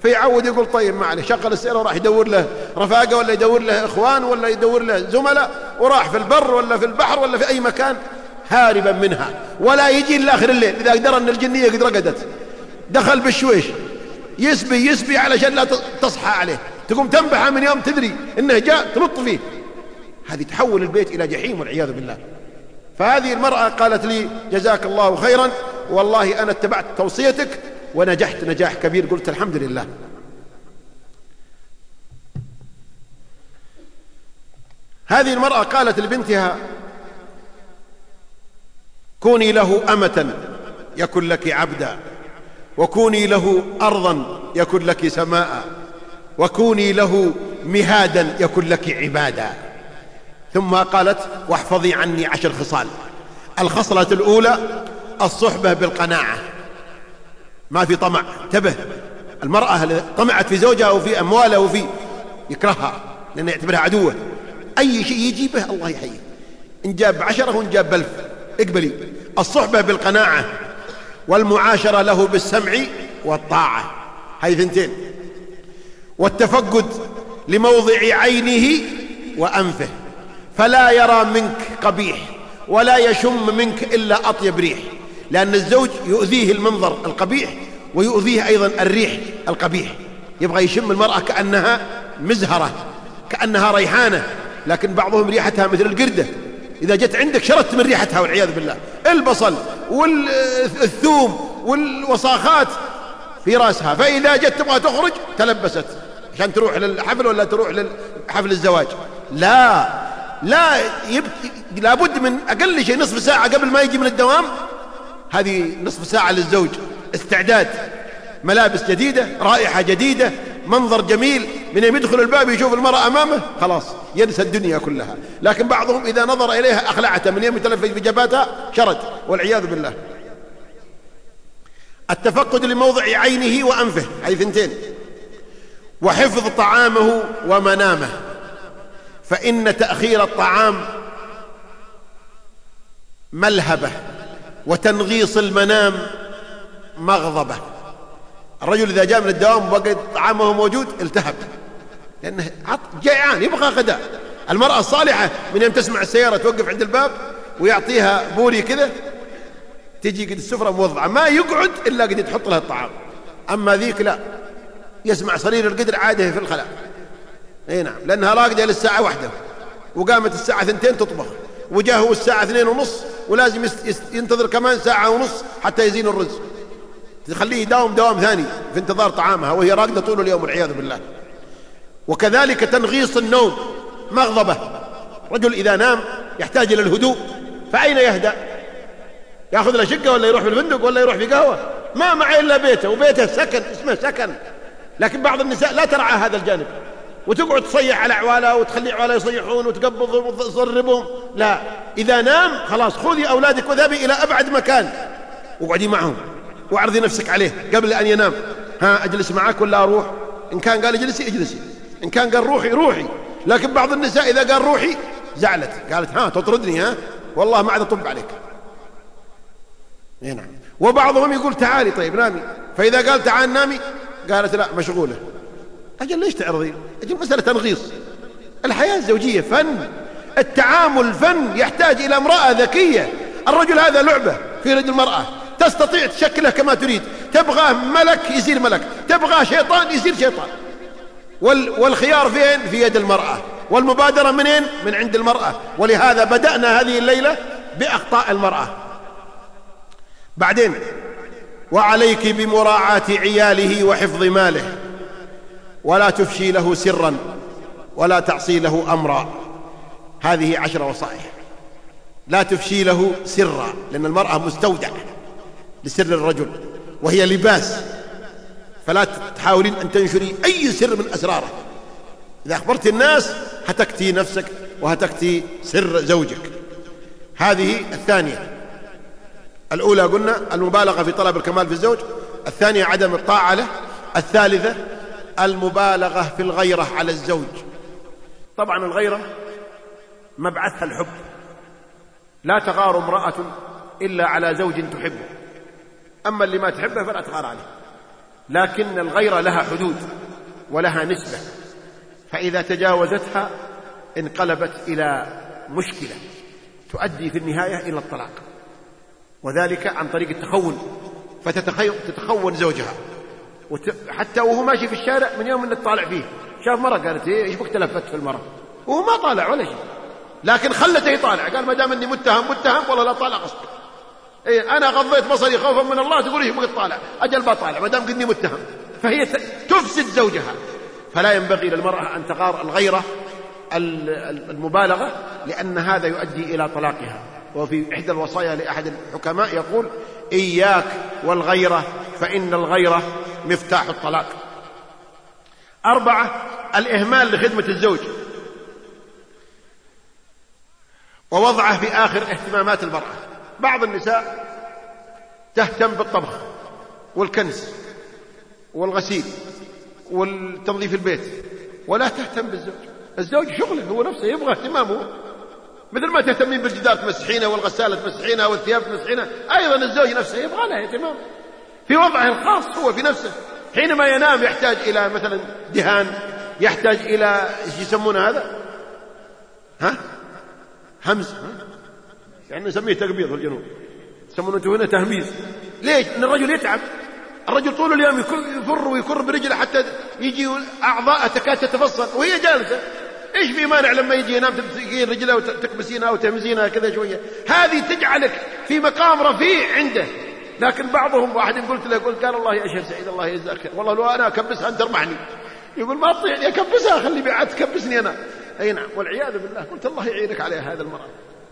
فيعود يقول طيب ما عليه، شغل السيارة وراح يدور له رفاقة ولا يدور له إخوان ولا يدور له زملاء، وراح في البر ولا في البحر ولا في أي مكان هاربا منها، ولا يجي إلا آخر الليل إذا قدر أن الجنية قد رقدت، دخل بالشويش يسبي علشان لا تصحى عليه، تقوم تنبحه من يوم تدري إنه جاء تلط فيه. هذه تحول البيت إلى جحيم والعياذ بالله. فهذه المرأة قالت لي جزاك الله خيرا، والله أنا اتبعت توصيتك ونجحت نجاح كبير. قلت الحمد لله. هذه المرأة قالت لبنتها كوني له أمة يكن لك عبدا، وكوني له أرضا يكن لك سماء، وكوني له مهادا يكن لك عبادا. ثم قالت واحفظي عني 10 خصال. الخصلة الأولى الصحبة بالقناعة، ما في طمع. انتبه، المرأة اللي طمعت في زوجها وفي أمواله وفي يكرهها لأنه يعتبرها عدوة. أي شيء يجيبه الله يحييه، إن جاب 10 وإن جاب 1000 اقبلي. الصحبة بالقناعة، والمعاشرة له بالسمع والطاعة، هذه 2. والتفقد لموضع عينه وأنفه، فلا يرى منك قبيح ولا يشم منك إلا أطيب ريح، لأن الزوج يؤذيه المنظر القبيح ويؤذيه أيضا الريح القبيح. يبغى يشم المرأة كأنها مزهرة، كأنها ريحانة، لكن بعضهم ريحتها مثل القردة، إذا جت عندك شردت من ريحتها والعياذ بالله. البصل والثوم والوصاخات في رأسها، فإذا جت تبغى تخرج تلبست عشان تروح للحفل ولا تروح لحفل الزواج. لا لابد من أقل شيء نصف ساعة قبل ما يجي من الدوام، هذه نصف ساعة للزوج استعداد، ملابس جديدة، رائحة جديدة، منظر جميل. من يوم يدخل الباب يشوف المرأة أمامه خلاص ينسى الدنيا كلها. لكن بعضهم إذا نظر إليها أخلعته، من يوم يتلفج بجباتها شرد والعياذ بالله. التفقد لموضع عينه وأنفه، هذه 2. وحفظ طعامه ومنامه، فإن تأخير الطعام ملهبة، وتنغيص المنام مغضبة. الرجل إذا جاء من الدوام وبقى طعامه موجود التهب، لأنه جائعان يبغى غداء. المرأة الصالحة من يوم تسمع السيارة توقف عند الباب ويعطيها بوري كذا، تجي قد السفرة موضعة، ما يقعد إلا قد تحط لها الطعام. أما ذيك لا، يسمع صرير القدر عاده في الخلاء. اي نعم، لأنها راقدة للساعة 1 وقامت الساعة 2 تطبخ، وجاءه الساعة 2:30 ولازم ينتظر كمان 1.5 ساعة حتى يزين الرز، تخليه يداوم دوام ثاني في انتظار طعامها وهي راقدة طول اليوم والعياذ بالله. وكذلك تنغيص النوم مغضبة. رجل إذا نام يحتاج إلى الهدوء، فأين يهدأ؟ يأخذ له شقة ولا يروح في الفندق ولا يروح في قهوة؟ ما معه إلا بيته، وبيته سكن، اسمه سكن. لكن بعض النساء لا ترعى هذا الجانب، وتقعد تصيح على عوالها وتخلي عوالها يصيحون وتقبضهم وتصربهم. لا، إذا نام خلاص خذي أولادك وذهبي إلى أبعد مكان وقعدي معهم وعرضي نفسك عليه قبل أن ينام. ها أجلس معك ولا أروح؟ إن كان قال اجلسي اجلسي، إن كان قال روحي روحي. لكن بعض النساء إذا قال روحي زعلت، قالت ها تطردني، ها والله ما عاد أطب عليك. نعم. وبعضهم يقول تعالي طيب نامي، فإذا قال تعال نامي قالت لا مشغولة. أجل ليش تعرضين؟ أجل مسألة تنغيص. الحياة الزوجية فن، التعامل فن، يحتاج إلى امرأة ذكية. الرجل هذا لعبة في يد المرأة، تستطيع تشكله كما تريد. تبغاه ملك يصير ملك، تبغاه شيطان يصير شيطان. والخيار فين؟ في يد المرأة، والمبادرة منين؟ من عند المرأة. ولهذا بدأنا هذه الليلة بأخطاء المرأة. بعدين وعليك بمراعاة عياله وحفظ ماله، ولا تفشي له سرا ولا تعصي له أمرا. هذه 10 وصايا. لا تفشي له سرا، لأن المرأة مستودع لسر الرجل وهي لباس، فلا تحاولين أن تنشري أي سر من أسراره. إذا أخبرت الناس هتكتي نفسك وهتكتي سر زوجك. هذه 2. الأولى قلنا المبالغة في طلب الكمال في الزوج، 2 عدم الطاعة له، 3 المبالغة في الغيرة على الزوج. طبعا الغيرة مبعثها الحب، لا تغار امرأة إلا على زوج تحبه، أما اللي ما تحبه فلا تغار عليه. لكن الغيرة لها حدود ولها نسبة، فإذا تجاوزتها انقلبت إلى مشكلة تؤدي في النهاية إلى الطلاق، وذلك عن طريق التخون، فتتخون زوجها حتى وهو ماشي في الشارع من يوم أنك طالع فيه شاف مرة قالت إيه إيش بك تلفت في المرة، وهو ما طالع ولا شيء، لكن خلته يطالع، قال ما دام أني متهم والله لا طالع قصدك، إيه أنا غضيت بصري خوفا من الله تقول إيش بك تطالع، أجل بطالع ما دام قدني متهم، فهي تفسد زوجها. فلا ينبغي للمرأة أن تغار الغيرة المبالغة، لأن هذا يؤدي إلى طلاقها. وفي إحدى الوصايا لأحد الحكماء يقول إياك والغيرة فإن الغيرة مفتاح الطلاق. 4 الإهمال لخدمة الزوج ووضعه في آخر اهتمامات المرأة. بعض النساء تهتم بالطبخ والكنس والغسيل والتنظيف البيت ولا تهتم بالزوج. الزوج شغله هو نفسه يبغى اهتمامه، مثل ما تهتمين بالجدار تمسحينه والغسالة تمسحينها والثياب تمسحينها، أيضا الزوج نفسه يبغى له اهتمام في وضعه الخاص هو في نفسه. حينما ينام يحتاج إلى مثلا دهان، يحتاج إلى ايش يسمونه هذا همز، يعني نسميه تقبيض في الجنوب، يسمونه انتم هنا تهميز. ليش؟ ان الرجل يتعب، الرجل طول اليوم يفر ويكر برجله حتى يجي أعضاء تكاد تتفصل وهي جالسة. إيش في مانع لما يجي ينام تمسكين رجله وتكبسينها وتهمزينها كذا شوية؟ هذه تجعلك في مقام رفيع عنده. لكن بعضهم واحد قلت له قال الله يا شيخ سعيد الله يجزاك خير، والله لو أنا أكبسها أنت ترمحني. يقول ما تطيعني أكبسها خلي بعد تكبسني أنا. أي نعم والعياذ بالله. قلت الله يعينك عليها هذا المرأة.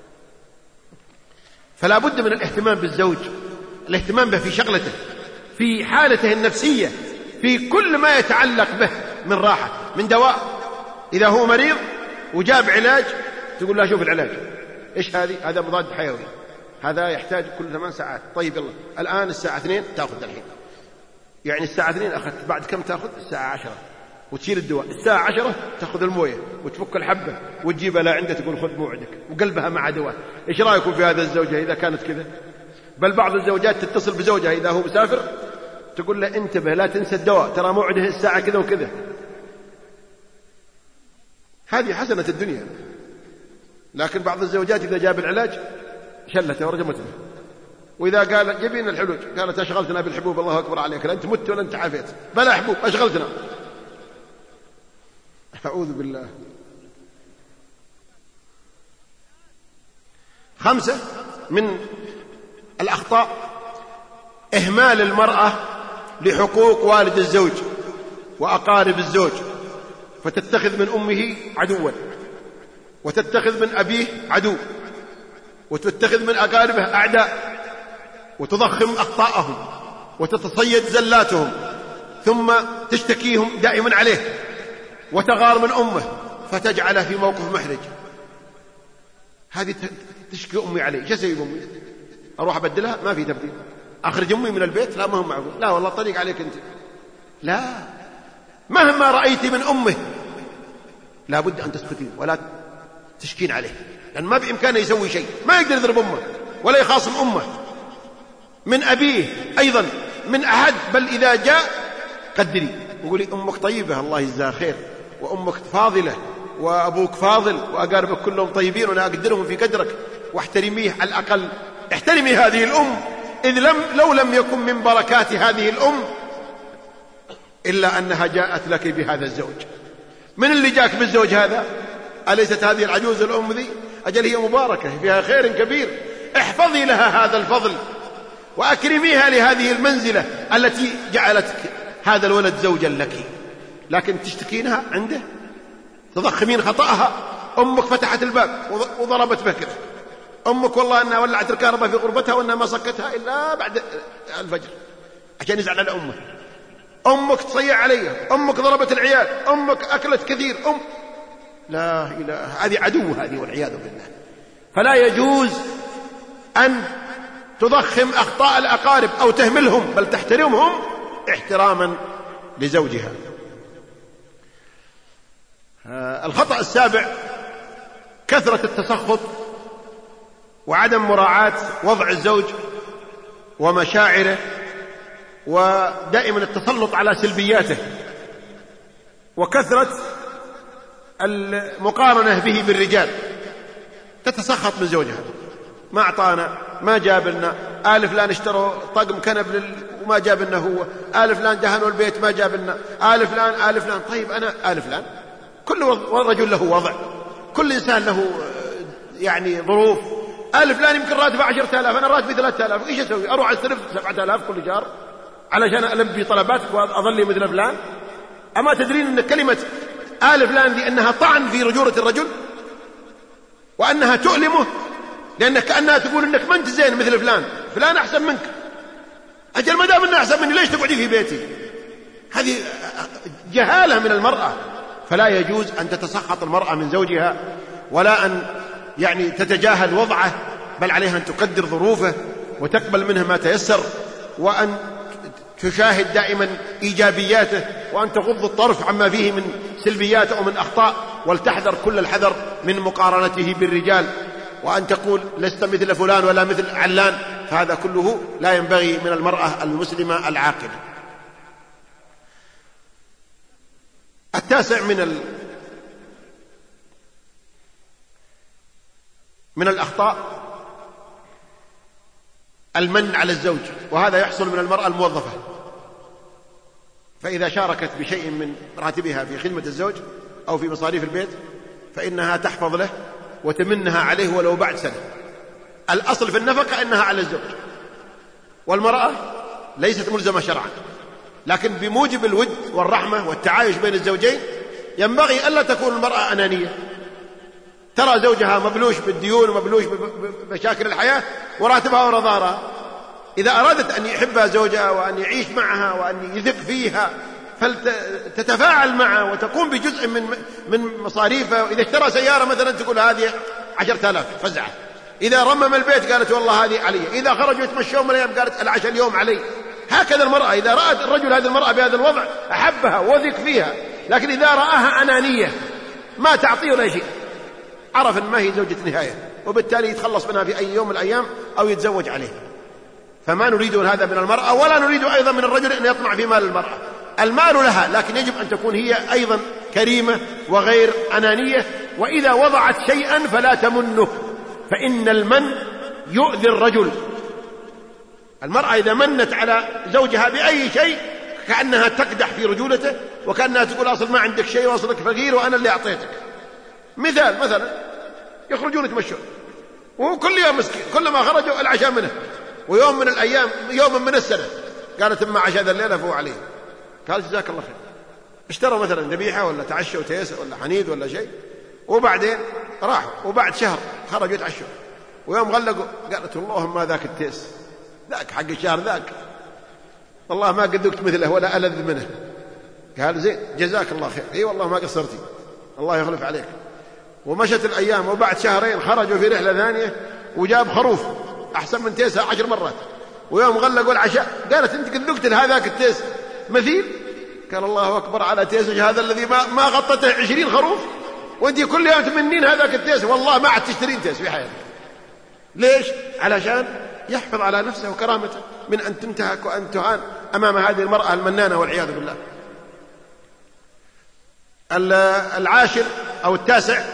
فلا بد من الاهتمام بالزوج، الاهتمام به في شغلته، في حالته النفسية، في كل ما يتعلق به من راحة، من دواء. إذا هو مريض وجاب علاج تقول له شوف العلاج إيش هذا مضاد حيوي، هذا يحتاج كل 8 ساعات. طيب يلا الآن الساعة 2 تأخذ الحين، يعني الساعة 2 أخذت، بعد كم تأخذ؟ الساعة 10 وتشيل الدواء، الساعة 10 تأخذ الموية وتفك الحبة وتجيبها لعنده تقول خذ موعدك، وقلبها مع دواء. إيش رأيكم في هذا الزوجة إذا كانت كذا؟ بل بعض الزوجات تتصل بزوجها إذا هو مسافر تقول له انتبه لا تنسى الدواء ترى موعده الساعة كذا وكذا. هذه حسنة الدنيا. لكن بعض الزوجات إذا جاب العلاج شلته ورجمته، وإذا قال جيبين الحلوج قالت أشغلتنا بالحبوب الله أكبر عليك، لا أنت مت ولا أنت عافيت، بلا حبوب أشغلتنا. أعوذ بالله. 5 من الأخطاء إهمال المرأة لحقوق والد الزوج وأقارب الزوج، فتتخذ من أمه عدوا، وتتخذ من أبيه عدو، وتتخذ من أقاربه أعداء، وتضخم أخطاءهم وتتصيد زلاتهم، ثم تشتكيهم دائما عليه وتغار من أمه فتجعله في موقف محرج. هذه تشكي أمي عليه، ايش اسوي بأمي؟ أروح أبدلها؟ ما في تبديل. أخرج أمي من البيت؟ لا ما هو معقول، لا والله طريق عليك أنت. لا، مهما رأيت من أمه لا بد أن تسكتين ولا تشكين عليه، لأن ما بإمكانه يسوي شيء، ما يقدر يضرب أمه ولا يخاصم أمه. من أبيه أيضا، من أحد، بل إذا جاء قدري وقولي أمك طيبة الله يجزاها خير، وأمك فاضلة، وأبوك فاضل، وأقاربك كلهم طيبين وأنا أقدرهم في قدرك، واحترميه على الأقل، احترمي هذه الأم، إذ لو لم يكن من بركات هذه الأم إلا أنها جاءت لك بهذا الزوج. من اللي جاك بالزوج هذا؟ أليست هذه العجوز الأم ذي؟ أجل هي مباركة فيها خير كبير، احفظي لها هذا الفضل وأكرميها لهذه المنزلة التي جعلتك هذا الولد زوجا لك. لكن تشتكينها عنده، تضخمين خطأها. أمك فتحت الباب وضربت به كذا، أمك والله أنها ولعت الكهرباء في غرفتها وأنها ما صكتها إلا بعد الفجر عشان يزعل على أمه. أمك تصيع عليها، أمك ضربت العيال، أمك أكلت كثير، لا إله، هذه عدو هذه والعياذ بالله. فلا يجوز أن تضخم أخطاء الأقارب أو تهملهم، بل تحترمهم احتراما لزوجها. الخطأ السابع كثرة التسخط وعدم مراعاة وضع الزوج ومشاعره ودائما التسلط على سلبياته وكثرة المقارنة به بالرجال، تتسخط من زوجها، ما أعطانا، ما جاب لنا، آل فلان اشتروا طقم كنب وما جاب لنا هو، آل فلان دهنوا البيت ما جاب لنا، آل فلان. طيب أنا آل فلان، كل رجل له وضع، كل إنسان له يعني ظروف. آل فلان يمكن راتبه 10,000، أنا راتبي 3000، إيش أسوي؟ أروح أستلف 7,000 كل شهر علشان ألبي طلباتك وأظل مثل فلان؟ أما تدرين أن كلمة آل فلان دي أنها طعن في رجولة الرجل، وأنها تؤلمه، لأنك كأنها تقول أنك ما أنت زين مثل فلان أحسن منك. أجل ما دام أنه أحسن مني ليش تقعدي في بيتي؟ هذه جهالة من المرأة. فلا يجوز أن تتسخط المرأة من زوجها، ولا أن يعني تتجاهل وضعه، بل عليها أن تقدر ظروفه وتقبل منه ما تيسر، وأن تشاهد دائما إيجابياته، وأن تغض الطرف عما فيه من سلبيات أو من أخطاء، ولتحذر كل الحذر من مقارنته بالرجال، وأن تقول لست مثل فلان ولا مثل علان، فهذا كله لا ينبغي من المرأة المسلمة العاقلة. التاسع من الأخطاء المن على الزوج، وهذا يحصل من المرأة الموظفة، فإذا شاركت بشيء من راتبها في خدمة الزوج أو في مصاريف البيت فإنها تحفظ له وتمنها عليه ولو بعد سنة. الأصل في النفقة أنها على الزوج، والمرأة ليست ملزمة شرعا، لكن بموجب الود والرحمة والتعايش بين الزوجين ينبغي ألا تكون المرأة أنانية، ترى زوجها مبلوش بالديون ومبلوش بمشاكل الحياة وراتبها ورضارها. إذا أرادت أن يحبها زوجها وأن يعيش معها وأن يثق فيها فلتتفاعل معه وتقوم بجزء من مصاريفه. إذا اشترى سيارة مثلا تقول هذه 10,000 فزعة، إذا رمم البيت قالت والله هذه علي، إذا خرجوا يتمشوا من الأيام قالت العشاء اليوم علي. هكذا المرأة إذا رأت الرجل هذه المرأة بهذا الوضع أحبها وثق فيها، لكن إذا رآها أنانية ما تعطيه ولا شيء عرف أن ما هي زوجة نهاية، وبالتالي يتخلص منها في أي يوم من الأيام أو يتزوج عليه. فما نريد هذا من المرأة، ولا نريد أيضا من الرجل أن يطمع في مال المرأة. المال لها، لكن يجب أن تكون هي أيضا كريمة وغير أنانية. وإذا وضعت شيئا فلا تمنه، فإن المن يؤذي الرجل. المرأة إذا منت على زوجها بأي شيء كأنها تقدح في رجولته، وكأنها تقول أصل ما عندك شيء وأصلك فقير وأنا اللي أعطيتك. مثلا يخرجون يتمشون وكل يوم مسكين، كلما خرجوا العشاء منه، ويوم من الأيام يوم من السنة قالت اما عشاء ذا الليلة فهو عليه، قال جزاك الله خير. اشتروا مثلا ذبيحة ولا تعشوا تيس ولا حنيذ ولا شيء، وبعدين راحوا، وبعد شهر خرجوا يتعشوا، ويوم غلقوا قالت اللهم ما ذاك التيس، ذاك حق الشهر ذاك والله ما قد ذقت مثله ولا ألذ منه. قال زين جزاك الله خير، اي والله ما قصرتي، الله يخلف عليك. ومشت الأيام، وبعد شهرين خرجوا في رحلة ثانية وجاب خروف أحسن من تيسها 10 مرات، ويوم غلقوا العشاء قالت أنت قد ذقت هذاك التيس مثيل؟ قال الله أكبر على تيسك هذا الذي ما غطته 20 خروف، وأنت كل يوم تمنين هذاك التيس، والله ما عاد تشترين تيس في حياتك. ليش؟ علشان يحفظ على نفسه وكرامته من أن تنتهك وأن تهان أمام هذه المرأة المنانة والعياذ بالله. العاشر أو التاسع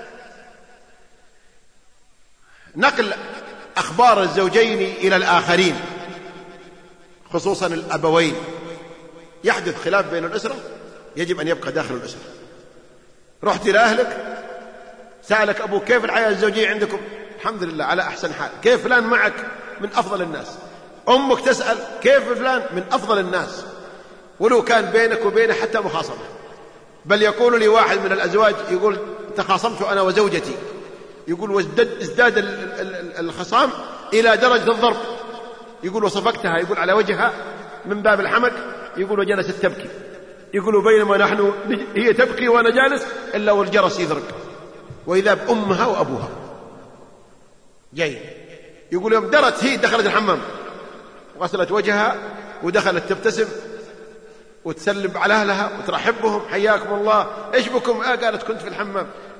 نقل أخبار الزوجين إلى الآخرين، خصوصا الأبوين. يحدث خلاف بين الأسرة يجب أن يبقى داخل الأسرة. رحت إلى أهلك سألك أبوك كيف الحياة الزوجية عندكم؟ الحمد لله على أحسن حال. كيف فلان معك؟ من أفضل الناس. أمك تسأل كيف فلان؟ من أفضل الناس، ولو كان بينك وبينه حتى مخاصمة. بل يقول لي واحد من الأزواج يقول تخاصمت أنا وزوجتي، يقول وازداد الخصام إلى درجة الضرب، يقول وصفقتها يقول على وجهها من باب الحمق، يقول وجلست تبكي، يقول بينما نحن هي تبكي وأنا جالس إلا والجرس يضرب، وإذا بأمها وأبوها جاي. يقول يوم درت هي دخلت الحمام وغسلت وجهها ودخلت تبتسم وتسلم على أهلها وترحب بهم، حياكم الله، إيش بكم؟ قالت كنت في الحمام.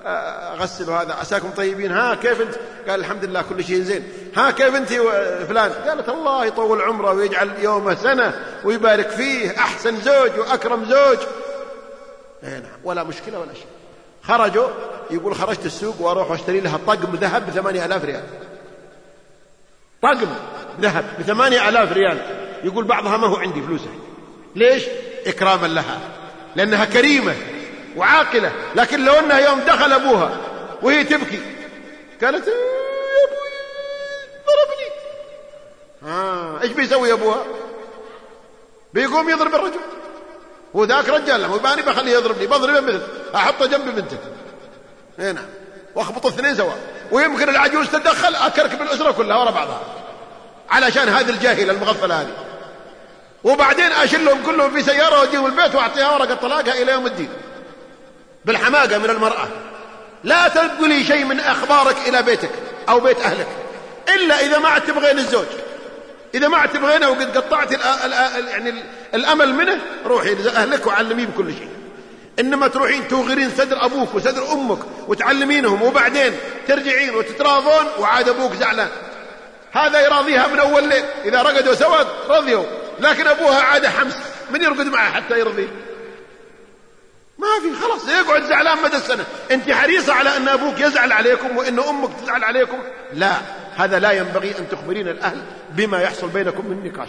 أغسل هذا، عساكم طيبين، ها كيف أنت؟ قال الحمد لله كل شيء زين. ها كيف أنت فلان؟ قالت الله يطول عمره ويجعل يومه سنة ويبارك فيه، أحسن زوج وأكرم زوج. نعم، ولا مشكلة ولا شيء. خرجوا، يقول خرجت السوق وأروح واشتري لها طقم ذهب ب8,000 ريال، طقم ذهب ب8,000 ريال. يقول بعضها ما هو عندي فلوسه. ليش؟ إكراما لها، لأنها كريمة وعاقلة. لكن لو أنها يوم دخل أبوها وهي تبكي قالت يا أبوي ضربني، إيش بيسوي أبوها؟ بيقوم يضرب الرجل. هو ذاك رجال لما يباني بخليه يضربني، بضربه مثل أحطه جنب بنته هنا واخبط الاثنين سوا، ويمكن العجوز تتدخل أكركب الأسرة كلها ورا بعضها علشان هذه الجاهلة المغفلة هذه، وبعدين أشلهم كلهم في سيارة وأجيهم البيت وأعطيها ورقة طلاقها إلى يوم الدين. بالحماقة من المرأة. لا تنقلي شيء من أخبارك إلى بيتك أو بيت أهلك إلا إذا ما عاد تبغين الزوج. إذا ما عاد تبغينه وقد قطعت يعني الأمل منه، روحي لأهلك وعلميه بكل شيء. إنما تروحين توغرين صدر أبوك وصدر أمك وتعلمينهم، وبعدين ترجعين وتتراضون وعاد أبوك زعلان. هذا يراضيها من أول ليل، إذا رقدوا سوا رضيوا، لكن أبوها عاد حمس، من يرقد معه حتى يرضيه؟ ما في، خلاص يقعد زعلان مدى السنة. أنت حريصة على أن أبوك يزعل عليكم وأن أمك تزعل عليكم؟ لا، هذا لا ينبغي أن تخبرين الأهل بما يحصل بينكم من نقاش.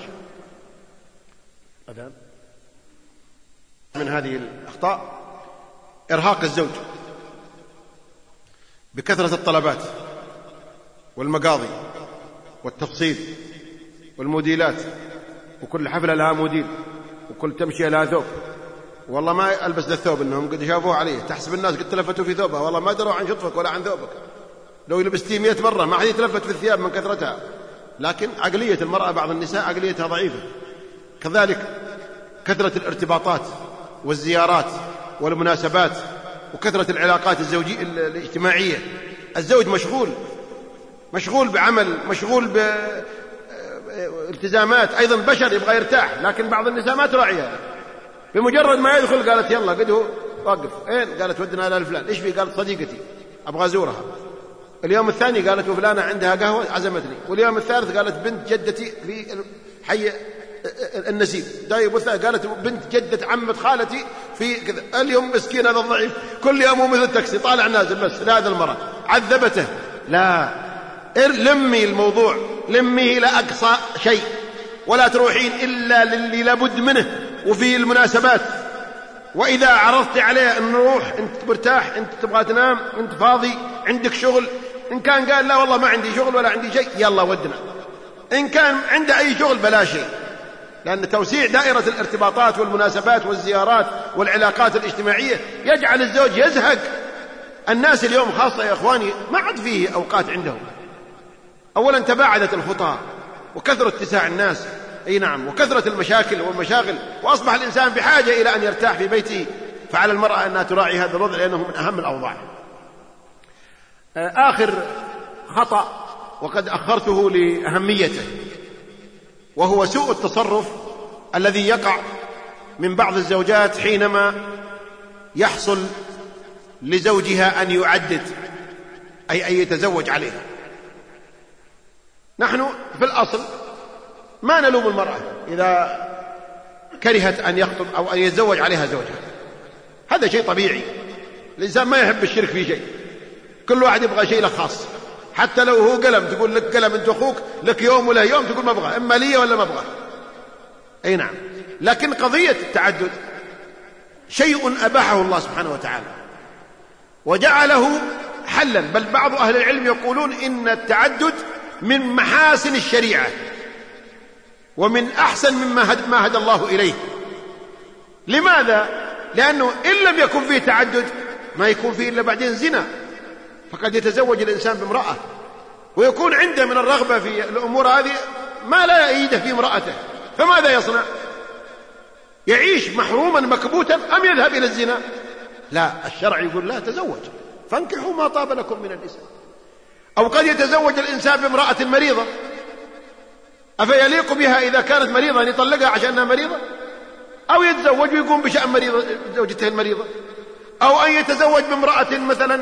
من هذه الأخطاء إرهاق الزوج بكثرة الطلبات والمقاضي والتفصيل والموديلات، وكل حفلة لها موديل، وكل تمشية لها ثوب. والله ما ألبس ذا الثوب، إنهم قد شافوه عليه. تحسب الناس قد تلفتوا في ثوبها، والله ما دروا عن شطفك ولا عن ثوبك. لو لبستيه 100 مرة ما حد يتلفت في الثياب من كثرتها. لكن عقلية المرأة، بعض النساء عقليتها ضعيفة. كذلك كثرة الارتباطات والزيارات والمناسبات وكثرة العلاقات الزوجية الاجتماعية. الزوج مشغول بعمل، مشغول بالتزامات، أيضا بشر يبغى يرتاح. لكن بعض النساء ما تراعيها، بمجرد ما يدخل قالت يلا قد هو واقف. اين؟ قالت ودنا إلى فلان. ايش في؟ قالت صديقتي أبغى أزورها. اليوم الثاني قالت وفلانة عندها قهوة عزمتني. واليوم الثالث قالت بنت جدتي في حي النسيب. طيب والثالث قالت بنت جدة عمة خالتي في كذا. اليوم مسكين هذا الضعيف كل يوم مثل التاكسي طالع نازل بس لهذا المرة عذبته. لا، لمي الموضوع، لميه إلى أقصى شيء، ولا تروحين إلا للي لابد منه وفي المناسبات. وإذا عرضت عليه أن نروح، أنت مرتاح، أنت تبغى تنام، أنت فاضي، عندك شغل، إن كان قال لا والله ما عندي شغل ولا عندي شيء، يلا ودنا. إن كان عنده أي شغل بلا شيء. لأن توسيع دائرة الارتباطات والمناسبات والزيارات والعلاقات الاجتماعية يجعل الزوج يزهق. الناس اليوم خاصة يا إخواني ما عاد فيه أوقات عندهم. أولا تباعدت الخطى وكثرة اتساع الناس، أي نعم، وكثرة المشاكل والمشاغل، وأصبح الإنسان بحاجة إلى أن يرتاح في بيته. فعلى المرأة أنها تراعي هذا الوضع لأنه من أهم الأوضاع. آخر خطأ وقد أخرته لأهميته، وهو سوء التصرف الذي يقع من بعض الزوجات حينما يحصل لزوجها أن يعدد، أي أن يتزوج عليها. نحن في الأصل ما نلوم المرأة إذا كرهت أن يخطب أو أن يتزوج عليها زوجها، هذا شيء طبيعي. الإنسان ما يحب الشرك في شيء، كل واحد يبغى شيء له خاص. حتى لو هو قلم تقول لك قلم أنت أخوك لك يوم ولا يوم تقول ما أبغى، إما لي ولا ما أبغى. أي نعم، لكن قضية التعدد شيء أباحه الله سبحانه وتعالى وجعله حلا. بل بعض أهل العلم يقولون إن التعدد من محاسن الشريعة ومن أحسن ما هدى الله إليه. لماذا؟ لأنه إن لم يكن فيه تعدد ما يكون فيه إلا بعدين زنا. فقد يتزوج الإنسان بامرأة ويكون عنده من الرغبة في الأمور هذه ما لا يأيده في امرأته، فماذا يصنع؟ يعيش محروما مكبوتا أم يذهب إلى الزنا؟ لا، الشرع يقول لا، تزوج، فانكحوا ما طاب لكم من النساء. أو قد يتزوج الإنسان بامرأة مريضة، أفيليق بها إذا كانت مريضة أن يطلقها عشانها مريضة؟ أو يتزوج ويقوم بشأن مريضة زوجته المريضة؟ أو أن يتزوج بامرأة مثلا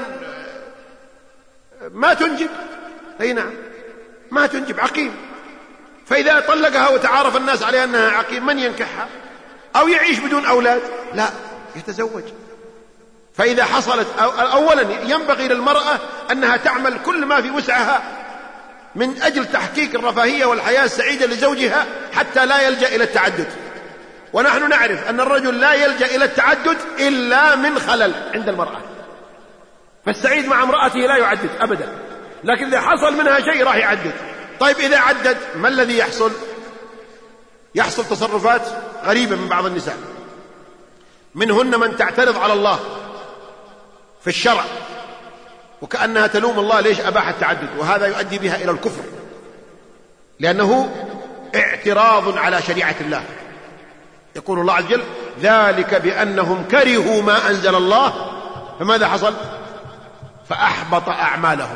ما تنجب، أي نعم ما تنجب، عقيم، فإذا طلقها وتعارف الناس عليها أنها عقيم من ينكحها؟ أو يعيش بدون أولاد؟ لا، يتزوج. فإذا حصلت أولا ينبغي للمرأة أنها تعمل كل ما في وسعها من أجل تحقيق الرفاهية والحياة السعيدة لزوجها حتى لا يلجأ إلى التعدد. ونحن نعرف أن الرجل لا يلجأ إلى التعدد إلا من خلل عند المرأة، فالسعيد مع امرأته لا يعدد أبدا، لكن إذا حصل منها شيء راح يعدد. طيب إذا عدد ما الذي يحصل؟ يحصل تصرفات غريبة من بعض النساء، منهن من تعترض على الله في الشرع وكأنها تلوم الله ليش أباح التعدد، وهذا يؤدي بها إلى الكفر، لأنه اعتراض على شريعة الله. يقول الله عز وجل: ذلك بأنهم كرهوا ما أنزل الله، فماذا حصل؟ فأحبط أعمالهم.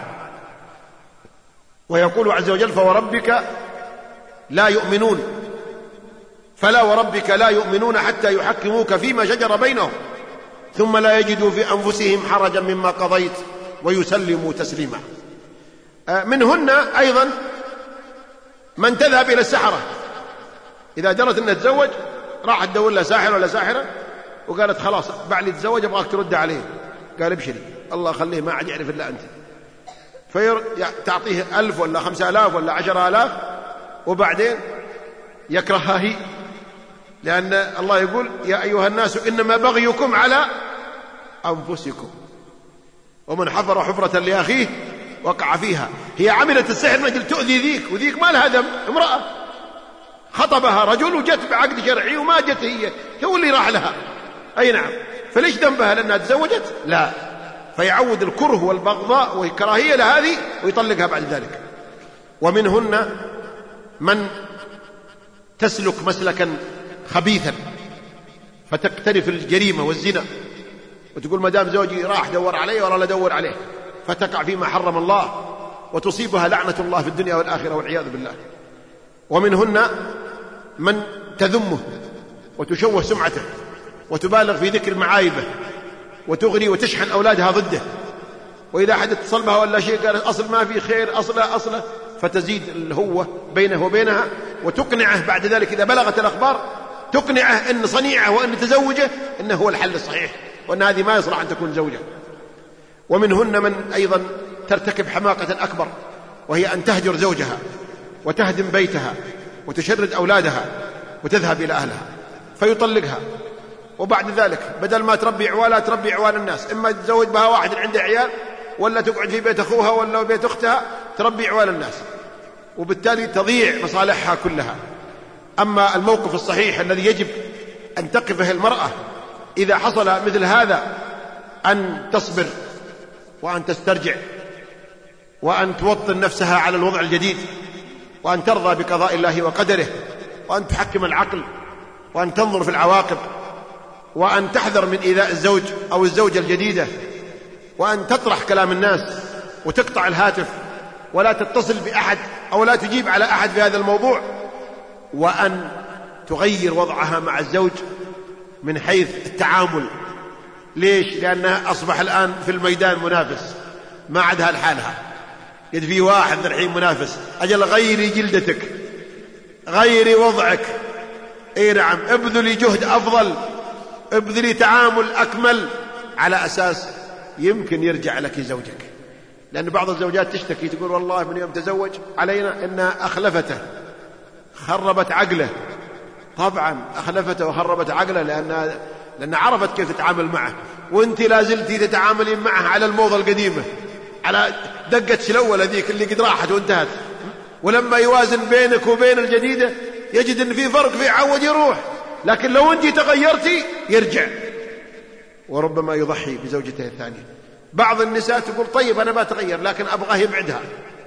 ويقول عز وجل: فوربك لا يؤمنون، فلا وربك لا يؤمنون حتى يحكموك فيما شجر بينهم ثم لا يجدوا في أنفسهم حرجا مما قضيت ويسلموا تسليما. منهن أيضا من تذهب إلى السحرة، إذا جرت أنها تتزوج راحت تدور لها ساحر ولا ساحرة وقالت خلاص بعد يتزوج أبغاك ترد عليه، قال ابشري الله خليه ما عاد يعرف إلا أنت، فتعطيه 1000 ولا 5000 ولا 10000 وبعدين يكرهها هي، لأن الله يقول: يا أيها الناس إنما بغيكم على أنفسكم ومن حفر حفرة لأخيه وقع فيها. هي عملت السحر من أجل تؤذي ذيك، وذيك ما لها ذنب، امرأة خطبها رجل وجت بعقد شرعي وما جت هي، هو اللي راح لها، أي نعم، فليش ذنبها لأنها تزوجت؟ لا، فيعود الكره والبغضاء والكراهية لهذه ويطلقها بعد ذلك. ومنهن من تسلك مسلكا خبيثا فتقترف الجريمة والزنا وتقول ما دام زوجي راح دور عليه ولا لا دور عليه، فتقع فيما حرم الله وتصيبها لعنة الله في الدنيا والآخرة والعياذ بالله. ومنهن من تذمه وتشوه سمعته وتبالغ في ذكر معايبه وتغري وتشحن أولادها ضده، وإذا أحد اتصل بها ولا شيء قال أصل ما في خير أصله، فتزيد الهوة بينه وبينها وتقنعه بعد ذلك إذا بلغت الأخبار تقنعه أن صنيعه وأن تزوجه أنه هو الحل الصحيح وأن هذه ما يصلح أن تكون زوجة. ومنهن من أيضا ترتكب حماقة أكبر، وهي أن تهجر زوجها وتهدم بيتها وتشرد أولادها وتذهب إلى أهلها فيطلقها، وبعد ذلك بدل ما تربي عوالها تربي عوال الناس، إما تزوج بها واحد عنده عيال ولا تقعد في بيت أخوها ولا بيت أختها تربي عوال الناس، وبالتالي تضيع مصالحها كلها. أما الموقف الصحيح الذي يجب أن تقفه المرأة إذا حصل مثل هذا أن تصبر وأن تسترجع وأن توطن نفسها على الوضع الجديد وأن ترضى بقضاء الله وقدره وأن تحكم العقل وأن تنظر في العواقب وأن تحذر من إيذاء الزوج أو الزوجة الجديدة وأن تطرح كلام الناس وتقطع الهاتف ولا تتصل بأحد أو لا تجيب على أحد في هذا الموضوع، وأن تغير وضعها مع الزوج من حيث التعامل. ليش؟ لأنها أصبح الآن في الميدان منافس، ما عادها لحالها، قد في واحد الحين منافس، أجل غيري جلدتك، غيري وضعك، اي نعم، ابذلي جهد أفضل، ابذلي تعامل أكمل، على أساس يمكن يرجع لك زوجك. لأن بعض الزوجات تشتكي تقول والله من يوم تزوج علينا إنها أخلفته، خربت عقله. طبعا أخلفته وخربت عقله لأن عرفت كيف تتعامل معه، وانت لازلتي تتعاملين معه على الموضة القديمة، على دقة شلول ذيك اللي قد راحت وانتهت. ولما يوازن بينك وبين الجديدة يجد ان في فرق، في عود يروح، لكن لو انت تغيرتي يرجع، وربما يضحي بزوجته الثانية. بعض النساء تقول طيب أنا بتغير لكن أبغاه يبعدها.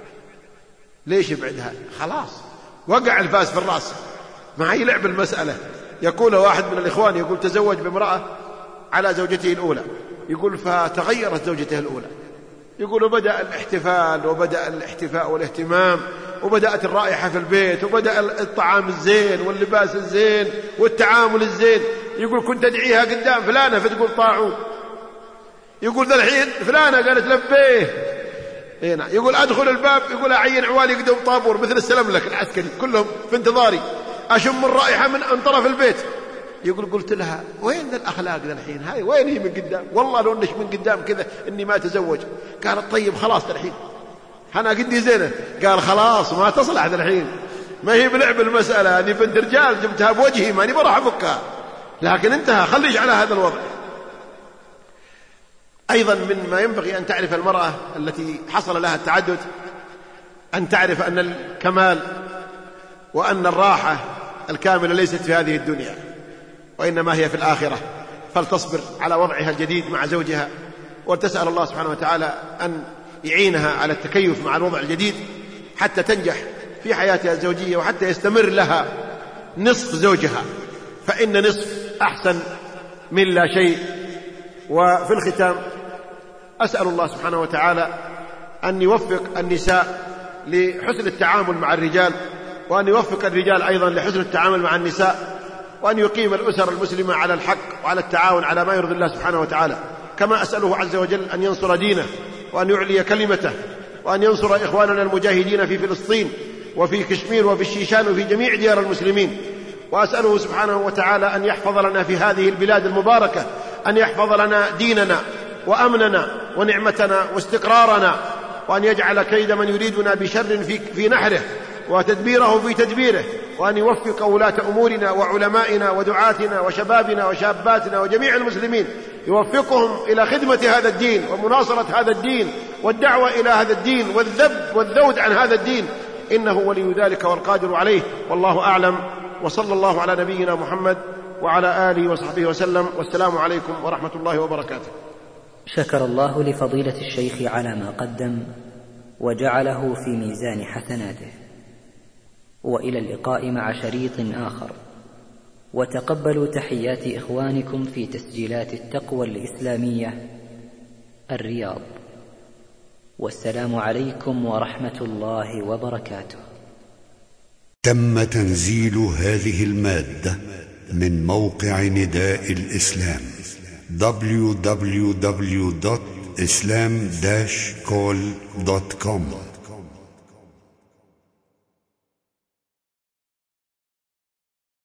ليش يبعدها؟ خلاص وقع الفاس في الرأس، ما هي لعب المسألة. يقول واحد من الإخوان يقول تزوج بامرأة على زوجته الأولى، يقول فتغيرت زوجته الأولى، يقول وبدأ الاحتفال وبدأ الاحتفاء والاهتمام وبدأت الرائحة في البيت وبدأ الطعام الزين واللباس الزين والتعامل الزين. يقول كنت أدعيها قدام فلانة فتقول طاعون، يقول ذا الحين فلانة قالت لبيه هنا، يقول أدخل الباب يقول أعين عوالي قدام طابور مثل السلام لك العسكري كلهم في انتظاري، أشم الرائحة من طرف البيت. يقول قلت لها وين ذا الأخلاق ذا الحين، هاي وين هي من قدام؟ والله لو إنش من قدام كذا إني ما أتزوج. قالت طيب خلاص ذا الحين أنا قدي زينة. قال خلاص ما تصلح ذا الحين، ما هي بلعب المسألة، هذه بنت رجال جبتها بوجهي ماني بروح أفكها، لكن انتهى خليش على هذا الوضع. أيضا مما ينبغي أن تعرف المرأة التي حصل لها التعدد أن تعرف أن الكمال وأن الراحة الكاملة ليست في هذه الدنيا وإنما هي في الآخرة، فلتصبر على وضعها الجديد مع زوجها، وتسأل الله سبحانه وتعالى أن يعينها على التكيف مع الوضع الجديد حتى تنجح في حياتها الزوجية، وحتى يستمر لها نصف زوجها، فإن نصف أحسن من لا شيء. وفي الختام أسأل الله سبحانه وتعالى أن يوفق النساء لحسن التعامل مع الرجال، وأن يوفق الرجال أيضا لحسن التعامل مع النساء، وأن يقيم الأسر المسلمة على الحق وعلى التعاون على ما يرضي الله سبحانه وتعالى. كما أسأله عز وجل أن ينصر دينه وأن يعلي كلمته، وأن ينصر إخواننا المجاهدين في فلسطين وفي كشمير وفي الشيشان وفي جميع ديار المسلمين. وأسأله سبحانه وتعالى أن يحفظ لنا في هذه البلاد المباركة، أن يحفظ لنا ديننا وأمننا ونعمتنا واستقرارنا، وأن يجعل كيد من يريدنا بشر في نحره وتدبيره في تدبيره، وأن يوفق ولاة أمورنا وعلمائنا ودعاتنا وشبابنا وشاباتنا وجميع المسلمين، يوفقهم إلى خدمة هذا الدين ومناصرة هذا الدين والدعوة إلى هذا الدين والذب والذود عن هذا الدين، إنه ولي ذلك والقادر عليه، والله أعلم. وصلى الله على نبينا محمد وعلى آله وصحبه وسلم، والسلام عليكم ورحمة الله وبركاته. شكر الله لفضيلة الشيخ على ما قدم وجعله في ميزان حسناته، وإلى اللقاء مع شريط آخر، وتقبلوا تحيات إخوانكم في تسجيلات التقوى الإسلامية الرياض، والسلام عليكم ورحمة الله وبركاته. تم تنزيل هذه المادة من موقع نداء الإسلام www.islam-call.com